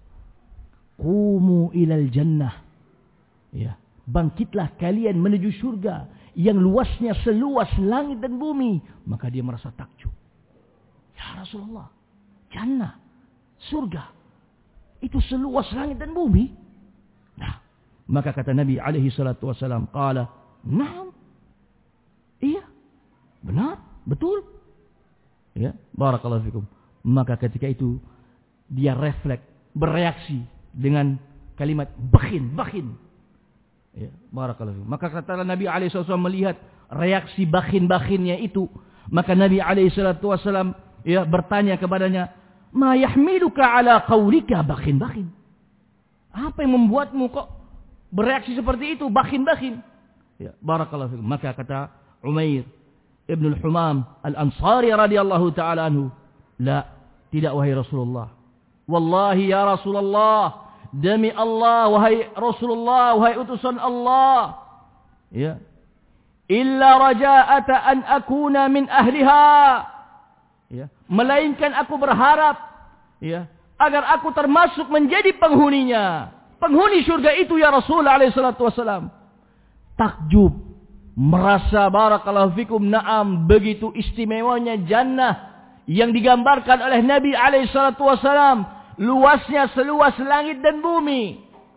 Qumu ilal jannah, ya, bangkitlah kalian menuju surga yang luasnya seluas langit dan bumi. Maka dia merasa takjub. Ya Rasulullah, jannah, surga, itu seluas langit dan bumi. Nah, maka kata Nabi alaihi salatu wasalam, qala, na'am. Iya, benar, betul. Ya, barakallahu fikum. Maka ketika itu dia refleks, bereaksi dengan kalimat bakhin, bakhin. Ya, barakallahu fikum. Maka kata Nabi alaihi salatu wasallam melihat reaksi bakhin-bakhinnya itu, maka Nabi alaihi salatu wasallam ya bertanya kepadanya, "Ma yahmiluka ala qaulika bakhin, bakhin?" Apa yang membuatmu kok bereaksi seperti itu, bakhin-bakhin? Ya, barakallahu fikum. Maka kata Umair Ibn al-Humam al-Ansari radhiyallahu ta'ala anhu, la, tidak wahai Rasulullah. Wallahi ya Rasulullah, demi Allah wahai Rasulullah, wahai utusan Allah, ya, illa raja'ata an akuna min ahliha, ya, melainkan aku berharap, ya, agar aku termasuk menjadi penghuninya, penghuni surga itu ya Rasul alaihi salatu wasalam. Takjub, merasa barakallahu fikum, na'am, begitu istimewanya jannah yang digambarkan oleh Nabi alaihi salatu wasalam, luasnya seluas langit dan bumi.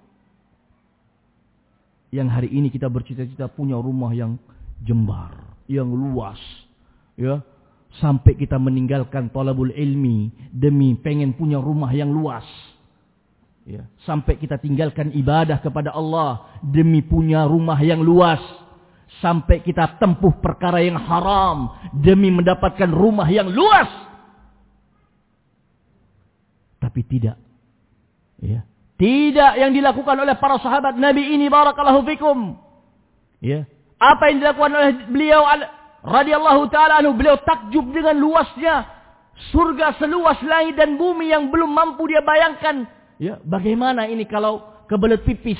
Yang hari ini kita bercita-cita punya rumah yang jembar, yang luas, ya, sampai kita meninggalkan talabul ilmi demi pengen punya rumah yang luas. Ya, sampai kita tinggalkan ibadah kepada Allah demi punya rumah yang luas. Sampai kita tempuh perkara yang haram demi mendapatkan rumah yang luas. Tapi tidak, ya, tidak yang dilakukan oleh para sahabat Nabi ini, barakallahu fikum. Ya, apa yang dilakukan oleh beliau radhiyallahu taala anhu, beliau takjub dengan luasnya surga seluas langit dan bumi yang belum mampu dia bayangkan. Ya, bagaimana ini kalau kebelet pipis?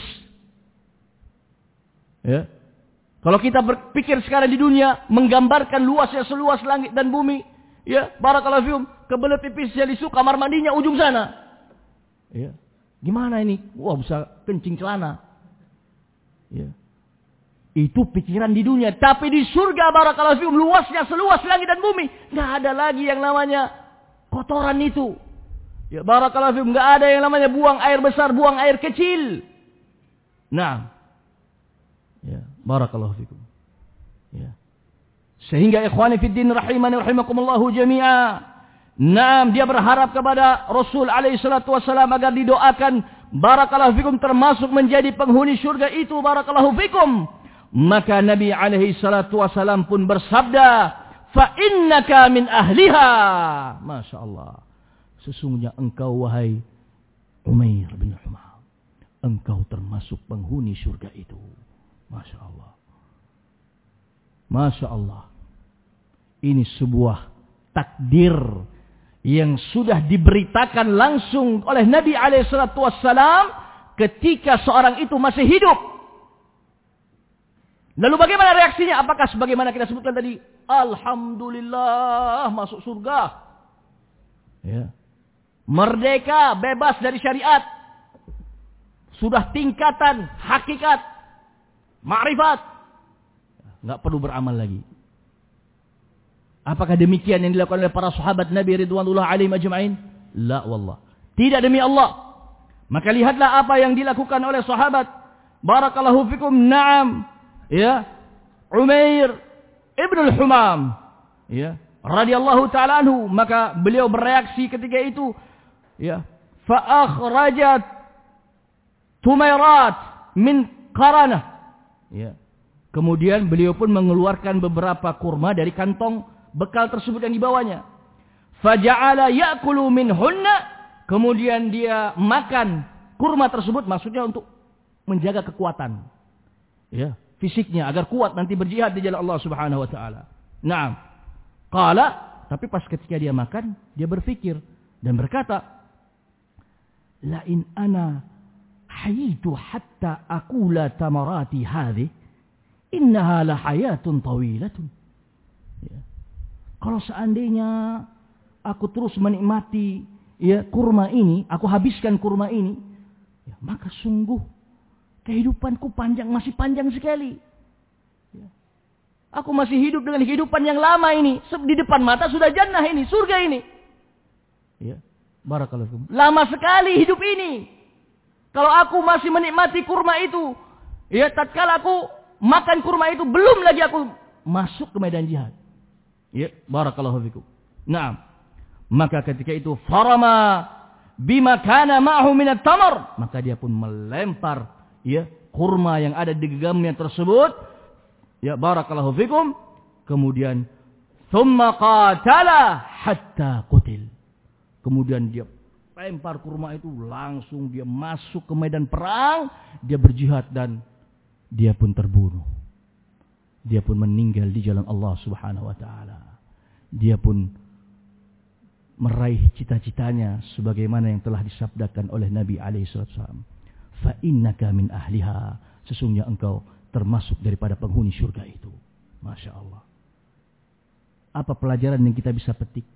Ya. Kalau kita berpikir sekarang di dunia menggambarkan luasnya seluas langit dan bumi, ya, barakallahu fikum, kebelet pipis jadi su kamar mandinya ujung sana. Ya. Gimana ini? Wah, bisa kencing celana. Ya. Itu pikiran di dunia, tapi di surga barakallahu fikum luasnya seluas langit dan bumi, enggak ada lagi yang namanya kotoran itu. Ya, barakallahu fikum, enggak ada yang namanya buang air besar, buang air kecil. Nah, ya, barakallahu fikum. Ya. Sehingga ikhwani fid din rahimani rahimakumullahu jami'a. Naam, dia berharap kepada Rasul alaihi salatu wasallam agar didoakan barakallahu fikum termasuk menjadi penghuni surga itu, barakallahu fikum. Maka Nabi alaihi salatu wasallam pun bersabda, "Fa innaka min ahliha." Masyaallah. Sesungguhnya engkau wahai Umair bin Humam, engkau termasuk penghuni surga itu. Masya Allah. Masya Allah. Ini sebuah takdir yang sudah diberitakan langsung oleh Nabi alaihi salatu wassalam ketika seorang itu masih hidup. Lalu bagaimana reaksinya? Apakah sebagaimana kita sebutkan tadi, alhamdulillah masuk surga, ya, merdeka, bebas dari syariat, sudah tingkatan hakikat, ma'rifat, nggak perlu beramal lagi. Apakah demikian yang dilakukan oleh para sahabat Nabi ridwanullah alaihim ajma'in? La wallah. Tidak demi Allah. Maka lihatlah apa yang dilakukan oleh sahabat barakallahu fikum, na'am, ya, Umair Ibn al-Humam, ya, radhiyallahu ta'ala anhu. Maka beliau bereaksi ketika itu, ya, fa akhrajat Tumairat min qaranah. Ya. Kemudian beliau pun mengeluarkan beberapa kurma dari kantong bekal tersebut yang dibawanya. Faja'ala ya'kulu minhunna. Kemudian dia makan kurma tersebut, maksudnya untuk menjaga kekuatan, ya, fisiknya agar kuat nanti berjihad di jalan Allah Subhanahu wa taala. Naam. Qala, tapi pas ketika dia makan, dia berpikir dan berkata, la in ana hayitu hatta akula tamarati hadhi innaha la hayatun tawilatun. Ya. Kalau seandainya aku terus menikmati, ya, kurma ini, aku habiskan kurma ini, ya, maka sungguh kehidupanku panjang, masih panjang sekali. Ya. Aku masih hidup dengan kehidupan yang lama ini. Di depan mata sudah jannah ini, surga ini. Ya, barakallahu fikum. Lama sekali hidup ini. Kalau aku masih menikmati kurma itu, ya, tatkala aku makan kurma itu, belum lagi aku masuk ke medan jihad. Ya, barakallahu fikum. Naam. Maka ketika itu farama bima kana ma'hu minat tamar, maka dia pun melempar, ya, kurma yang ada di genggamnya tersebut. Ya, barakallahu fikum. Kemudian thumma qatala hatta qutil. Kemudian dia lempar kurma itu, langsung dia masuk ke medan perang, dia berjihad dan dia pun terbunuh. Dia pun meninggal di jalan Allah Subhanahu wa taala. Dia pun meraih cita-citanya sebagaimana yang telah disabdakan oleh Nabi alaihi wasallam. Fa innaka min ahliha. Sesungguhnya engkau termasuk daripada penghuni surga itu. Masya Allah. Apa pelajaran yang kita bisa petik?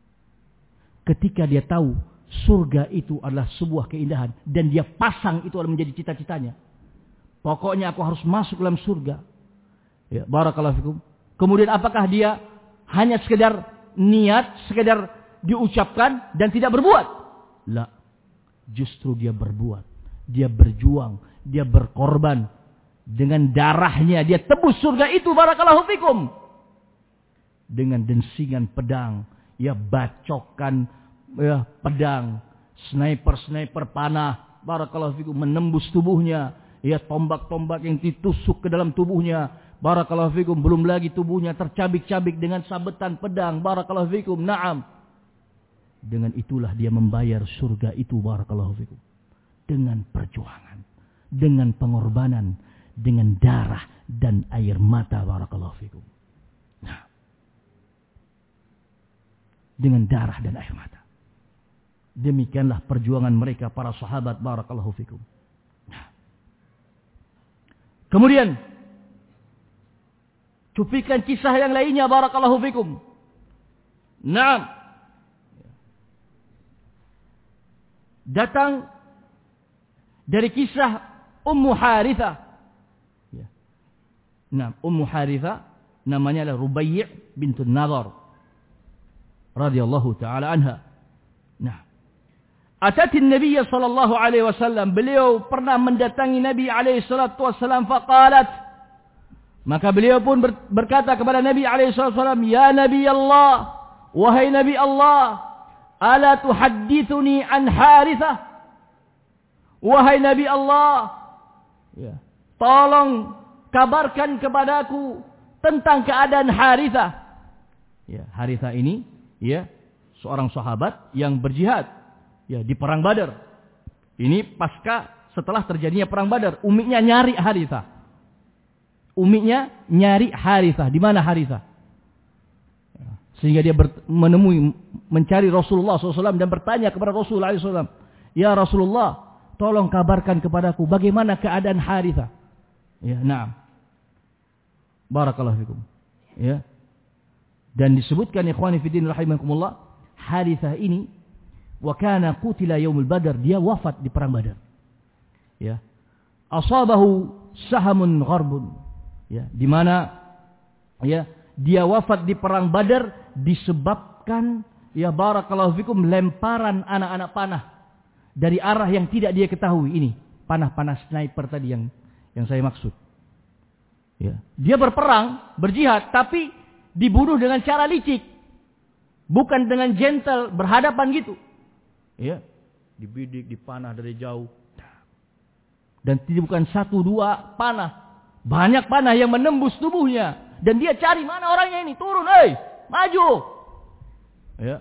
Ketika dia tahu surga itu adalah sebuah keindahan dan dia pasang itu adalah menjadi cita-citanya. Pokoknya aku harus masuk dalam surga. Ya, barakallahu fikum. Kemudian apakah dia hanya sekedar niat, sekedar diucapkan dan tidak berbuat? La. Justru dia berbuat. Dia berjuang, dia berkorban. Dengan darahnya dia tebus surga itu, barakallahu fikum. Dengan densingan pedang, ya, bacokan, ya, pedang, sniper-sniper panah, barakallahu fikum, menembus tubuhnya, ya, tombak-tombak yang ditusuk ke dalam tubuhnya, barakallahu fikum, belum lagi tubuhnya tercabik-cabik dengan sabetan pedang, barakallahu fikum. Naam. Dengan itulah dia membayar surga itu, barakallahu fikum. Dengan perjuangan, dengan pengorbanan, dengan darah dan air mata, barakallahu fikum. Nah, dengan darah dan air mata. Demikianlah perjuangan mereka para sahabat, barakallahu fikum. Nah. Kemudian cuplikan kisah yang lainnya, barakallahu fikum. Nah, datang dari kisah Ummu Harithah. Nah, Ummu Harithah namanya adalah Rubai' bintun Nadhar radhiyallahu taala anha. Nah, atatin Nabi sallallahu alaihi wasallam, beliau pernah mendatangi Nabi alaihi salatu wasallam, faqalat, maka beliau pun berkata kepada Nabi alaihi salatu wasallam, ya Nabi Allah, wahai Nabi Allah, ala tuhaddithuni an Harithah? Wahai Nabi Allah, ya, tolong kabarkan kepadaku tentang keadaan Harithah. Ya, Harithah ini, ya, seorang sahabat yang berjihad, ya, di perang Badar. Ini pasca setelah terjadinya perang Badar, uminya nyari Harithah. Uminya nyari Harithah. Di mana Harithah? Ya, sehingga dia ber, menemui, mencari Rasulullah shallallahu alaihi wasallam dan bertanya kepada Rasulullah shallallahu alaihi wasallam, ya Rasulullah, tolong kabarkan kepadaku bagaimana keadaan Harithah. Ya, na'am. Barakallahu fikum. Ya. Dan disebutkan ikhwani fi din rahimakumullah, Harithah ini wa kana qutila yaumul Badar, dia wafat di perang Badar. Ya. Asabahu sahamun gharbun. Ya, di mana, ya, dia wafat di perang Badar disebabkan, ya, barakallahu fikum, lemparan anak-anak panah dari arah yang tidak dia ketahui. Ini panah-panah sniper tadi yang yang saya maksud. Ya. Dia berperang, berjihad, tapi dibunuh dengan cara licik. Bukan dengan gentle, berhadapan gitu. Ya. Dibidik, dipanah dari jauh. Dan tidak bukan satu dua panah. Banyak panah yang menembus tubuhnya. Dan dia cari mana orangnya ini. Turun, hei, maju. Ya.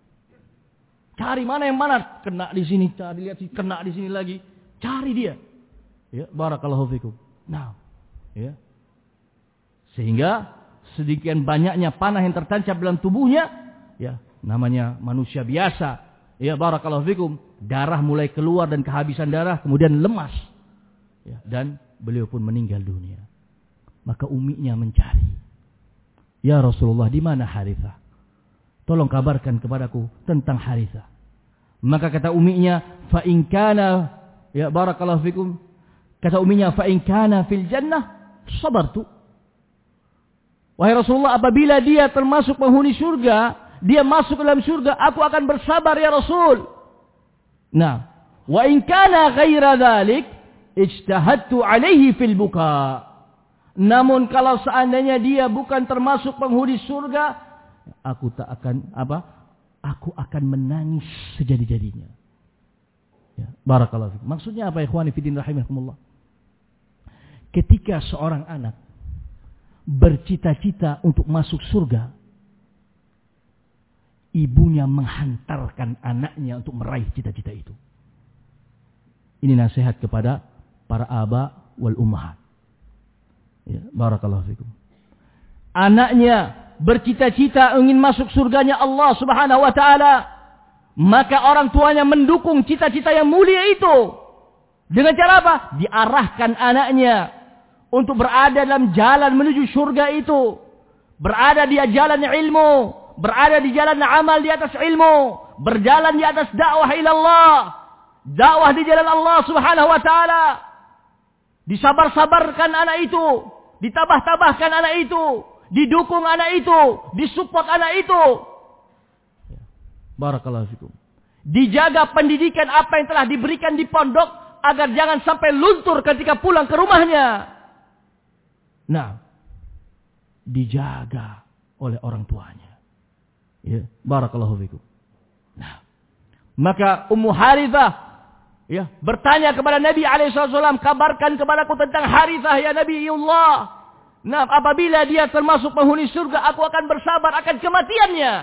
Cari mana yang mana. Kena di sini, cari lihat sini, kena di sini lagi. Cari dia. Ya, barakallahu fikum. Nah, ya. Sehingga sedemikian banyaknya panah yang tertancap dalam tubuhnya, ya, namanya manusia biasa. Ya, barakallahu fikum. Darah mulai keluar dan kehabisan darah, kemudian lemas. Ya, dan beliau pun meninggal dunia. Maka uminya mencari. Ya Rasulullah, di mana Harithah? Tolong kabarkan kepadaku tentang Harithah. Maka kata uminya, fa in kana, ya, barakallahu fikum. Kata uminya, fa in kana fil jannah sabartu. Wahai Rasulullah, apabila dia termasuk penghuni surga, dia masuk ke dalam surga, aku akan bersabar ya Rasul. Nah, wa in kana ghaira dzalik, ijtahadtu alaihi fil buka. Namun kalau seandainya dia bukan termasuk penghuni surga, aku tak akan apa? Aku akan menangis sejadi-jadinya. Ya, barakallahu fikum. Maksudnya apa, ikhwani fillah rahimakumullah? Ketika seorang anak bercita-cita untuk masuk surga, ibunya menghantarkan anaknya untuk meraih cita-cita itu. Ini nasihat kepada para aba wal ummahat. Ya, barakallahu fikum. Anaknya bercita-cita ingin masuk surganya Allah Subhanahu wa taala, maka orang tuanya mendukung cita-cita yang mulia itu. Dengan cara apa? Diarahkan anaknya untuk berada dalam jalan menuju surga itu. Berada di jalan ilmu, berada di jalan amal di atas ilmu, berjalan di atas dakwah ilallah, dakwah di jalan Allah Subhanahu wa taala. Disabar-sabarkan anak itu, ditabah-tabahkan anak itu, didukung anak itu, disupport anak itu. Barakallahu fikum. Dijaga pendidikan apa yang telah diberikan di pondok agar jangan sampai luntur ketika pulang ke rumahnya. Nah, dijaga oleh orang tuanya. Ya, barakallahu fikum. Nah, maka Ummu Harithah ya bertanya kepada Nabi alaihi wasallam, kabarkan kepadaku tentang Harithah ya Nabi Allah. Nah, apabila dia termasuk penghuni surga, aku akan bersabar akan kematiannya.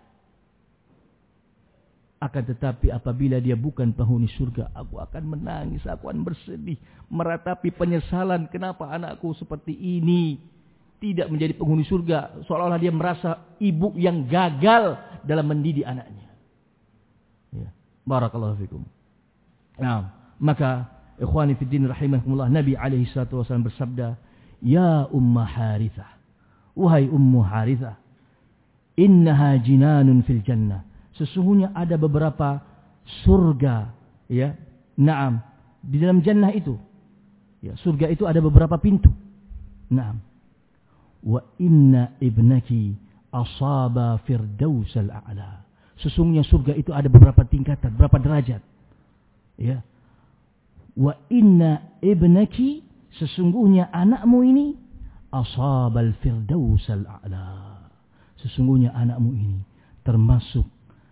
Akan tetapi apabila dia bukan penghuni surga, aku akan menangis, aku akan bersedih, meratapi penyesalan kenapa anakku seperti ini tidak menjadi penghuni surga, seolah-olah dia merasa ibu yang gagal dalam mendidik anaknya. Ya, barakallahu fikum. Nah, maka ikhwani fiddin rahimakumullah, Nabi alaihi salatu wasallam bersabda, "Ya Ummu Harithah, wahai Ummu Harithah, innaha jinanun fil jannah." Sesungguhnya ada beberapa surga, ya, naam, di dalam jannah itu. Ya, surga itu ada beberapa pintu. Naam. Wa inna ibnaki asaba firdausal a'la. Sesungguhnya surga itu ada beberapa tingkatan, beberapa derajat. Ya. Wa inna ibnaki, sesungguhnya anakmu ini asabal firdausal a'la. Sesungguhnya anakmu ini termasuk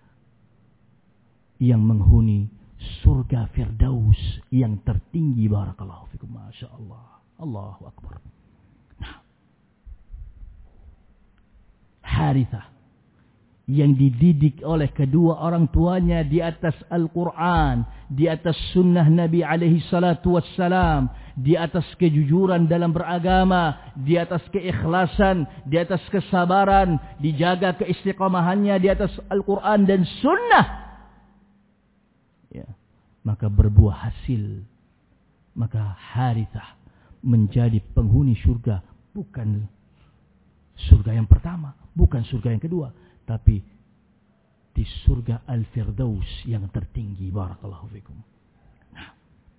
yang menghuni surga Firdaus yang tertinggi. Barakallahu fikum. Masya Allah. Allahu Akbar. Nah, Harithah yang dididik oleh kedua orang tuanya di atas Al-Quran, di atas sunnah Nabi alaihi salatu wassalam, di atas kejujuran dalam beragama, di atas keikhlasan, di atas kesabaran, dijaga keistiqamahannya di atas Al-Quran dan sunnah. Ya, maka berbuah hasil, maka Harithah menjadi penghuni surga, bukan surga yang pertama, bukan surga yang kedua, tapi di surga Al-Firdaus yang tertinggi. Barakallahu fikum. Nah,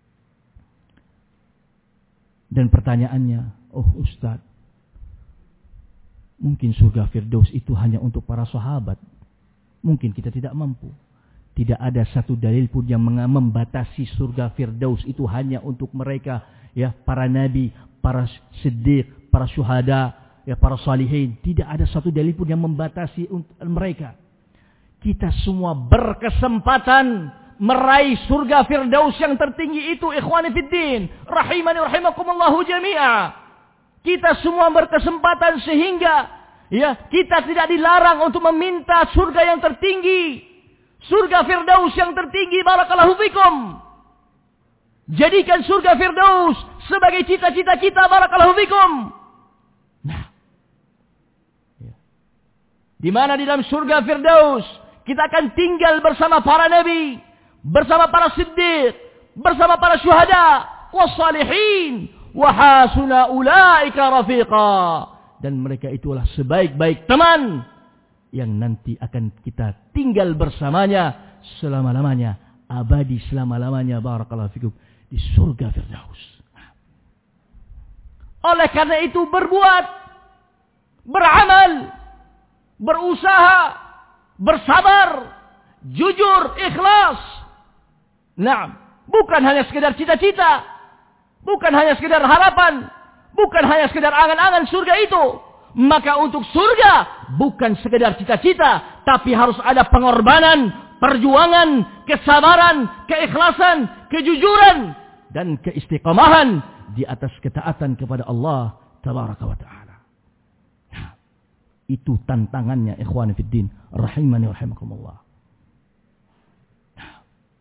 dan pertanyaannya, oh Ustaz, mungkin surga Firdaus itu hanya untuk para sahabat, mungkin kita tidak mampu. Tidak ada satu dalil pun yang membatasi surga Firdaus itu hanya untuk mereka, ya, para nabi, para siddiq, para syuhada, ya, para salihin. Tidak ada satu dalil pun yang membatasi untuk mereka. Kita semua berkesempatan meraih surga Firdaus yang tertinggi itu, ikhwani fiddin, rahimani rahimakumullahu jami'a. Kita semua berkesempatan sehingga, ya, kita tidak dilarang untuk meminta surga yang tertinggi. Surga Firdaus yang tertinggi. Barakallahu fikum. Jadikan surga Firdaus sebagai cita-cita kita. Barakallahu fikum. Nah, ya, di mana di dalam surga Firdaus kita akan tinggal bersama para nabi, bersama para siddiq, bersama para syuhada, wassalihin, wa hasuna ulaika rafiqa. Dan mereka itulah sebaik-baik teman yang nanti akan kita tinggal bersamanya selama-lamanya, abadi selama-lamanya. Barakallahu fikum, di surga Firdaus. Oleh karena itu berbuat, beramal, berusaha, bersabar, jujur, ikhlas. Nah, bukan hanya sekedar cita-cita, bukan hanya sekedar harapan, bukan hanya sekedar angan-angan surga itu. Maka untuk surga bukan sekedar cita-cita, tapi harus ada pengorbanan, perjuangan, kesabaran, keikhlasan, kejujuran, dan keistiqamahan di atas ketaatan kepada Allah Tabaraka wa Ta'ala. Nah, itu tantangannya ikhwan fiddin rahimani rahimakumullah. Nah,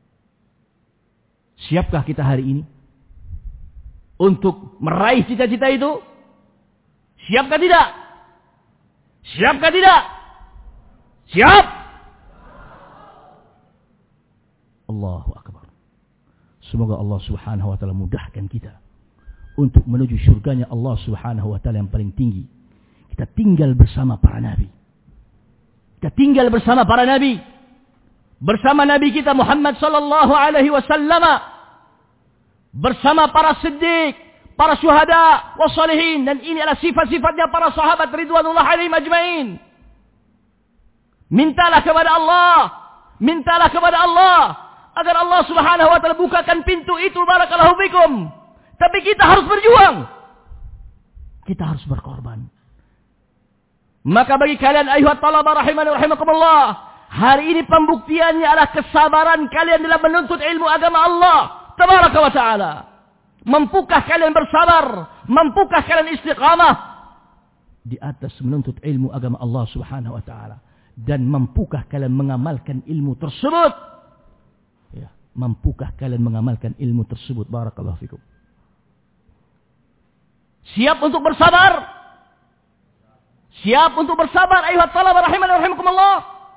siapkah kita hari ini untuk meraih cita-cita itu? Siapkah tidak? Siapkah tidak? Siap? Allahu Akbar. Semoga Allah Subhanahu wa Ta'ala mudahkan kita untuk menuju surganya Allah Subhanahu wa Ta'ala yang paling tinggi. Kita tinggal bersama para nabi. Kita tinggal bersama para nabi. Bersama nabi kita Muhammad sallallahu alaihi wasallam. Bersama para siddiq, para syuhada, wassalihin. Dan ini adalah sifat-sifatnya para sahabat ridwanullah alaihim ajma'in. Mintalah kepada Allah. Mintalah kepada Allah. Agar Allah Subhanahu wa Ta'ala bukakan pintu itu, barakallahu fikum. Tapi kita harus berjuang. Kita harus berkorban. Maka bagi kalian ayuhat talaba rahimani rahimakumullah, hari ini pembuktiannya adalah kesabaran kalian dalam menuntut ilmu agama Allah Tabaraka wa Ta'ala. Mampukah kalian bersabar? Mampukah kalian istiqamah di atas menuntut ilmu agama Allah Subhanahu wa Ta'ala? Dan mampukah kalian mengamalkan ilmu tersebut? Ya, mampukah kalian mengamalkan ilmu tersebut? Barakallahu fikum. Siap untuk bersabar? Siap untuk bersabar ayuhat talaba rahimani rahimakumullah?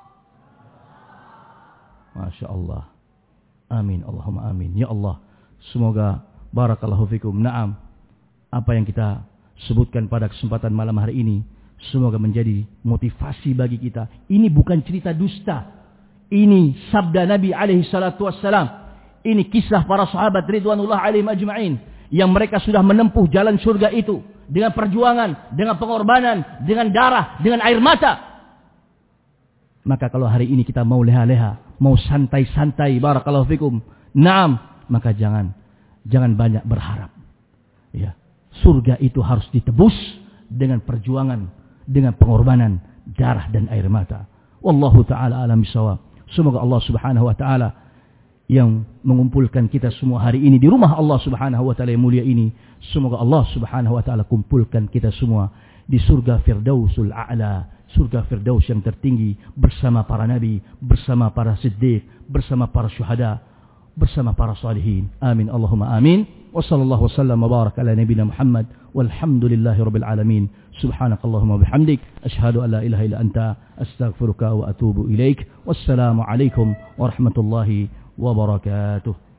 Masya Allah. Amin. Allahumma amin. Ya Allah, semoga barakallahu fikum. Naam, apa yang kita sebutkan pada kesempatan malam hari ini semoga menjadi motivasi bagi kita. Ini bukan cerita dusta. Ini sabda Nabi alaihi salatu wassalam. Ini kisah para sahabat ridwanullah alaihim ajma'in yang mereka sudah menempuh jalan surga itu dengan perjuangan, dengan pengorbanan, dengan darah, dengan air mata. Maka kalau hari ini kita mau leha-leha, mau santai-santai, barakallahu fikum, naam, maka jangan jangan banyak berharap. Ya, surga itu harus ditebus dengan perjuangan, dengan pengorbanan, darah dan air mata. Wallahu taala alam bisawab. Semoga Allah Subhanahu wa taala yang mengumpulkan kita semua hari ini di rumah Allah Subhanahu wa taala yang mulia ini, semoga Allah Subhanahu wa taala kumpulkan kita semua di surga Firdausul A'la, surga Firdaus yang tertinggi, bersama para nabi, bersama para siddiq, bersama para syuhada, bersama para salihin. Amin Allahumma amin. Wa sallallahu wasallam wa baraka ala nabiyina Muhammad walhamdulillahi rabbil alamin. Subhanakallahumma bihamdik asyhadu an la ilaha illa anta astaghfiruka wa atubu ilaik. Wassalamu alaikum warahmatullahi wabarakatuh.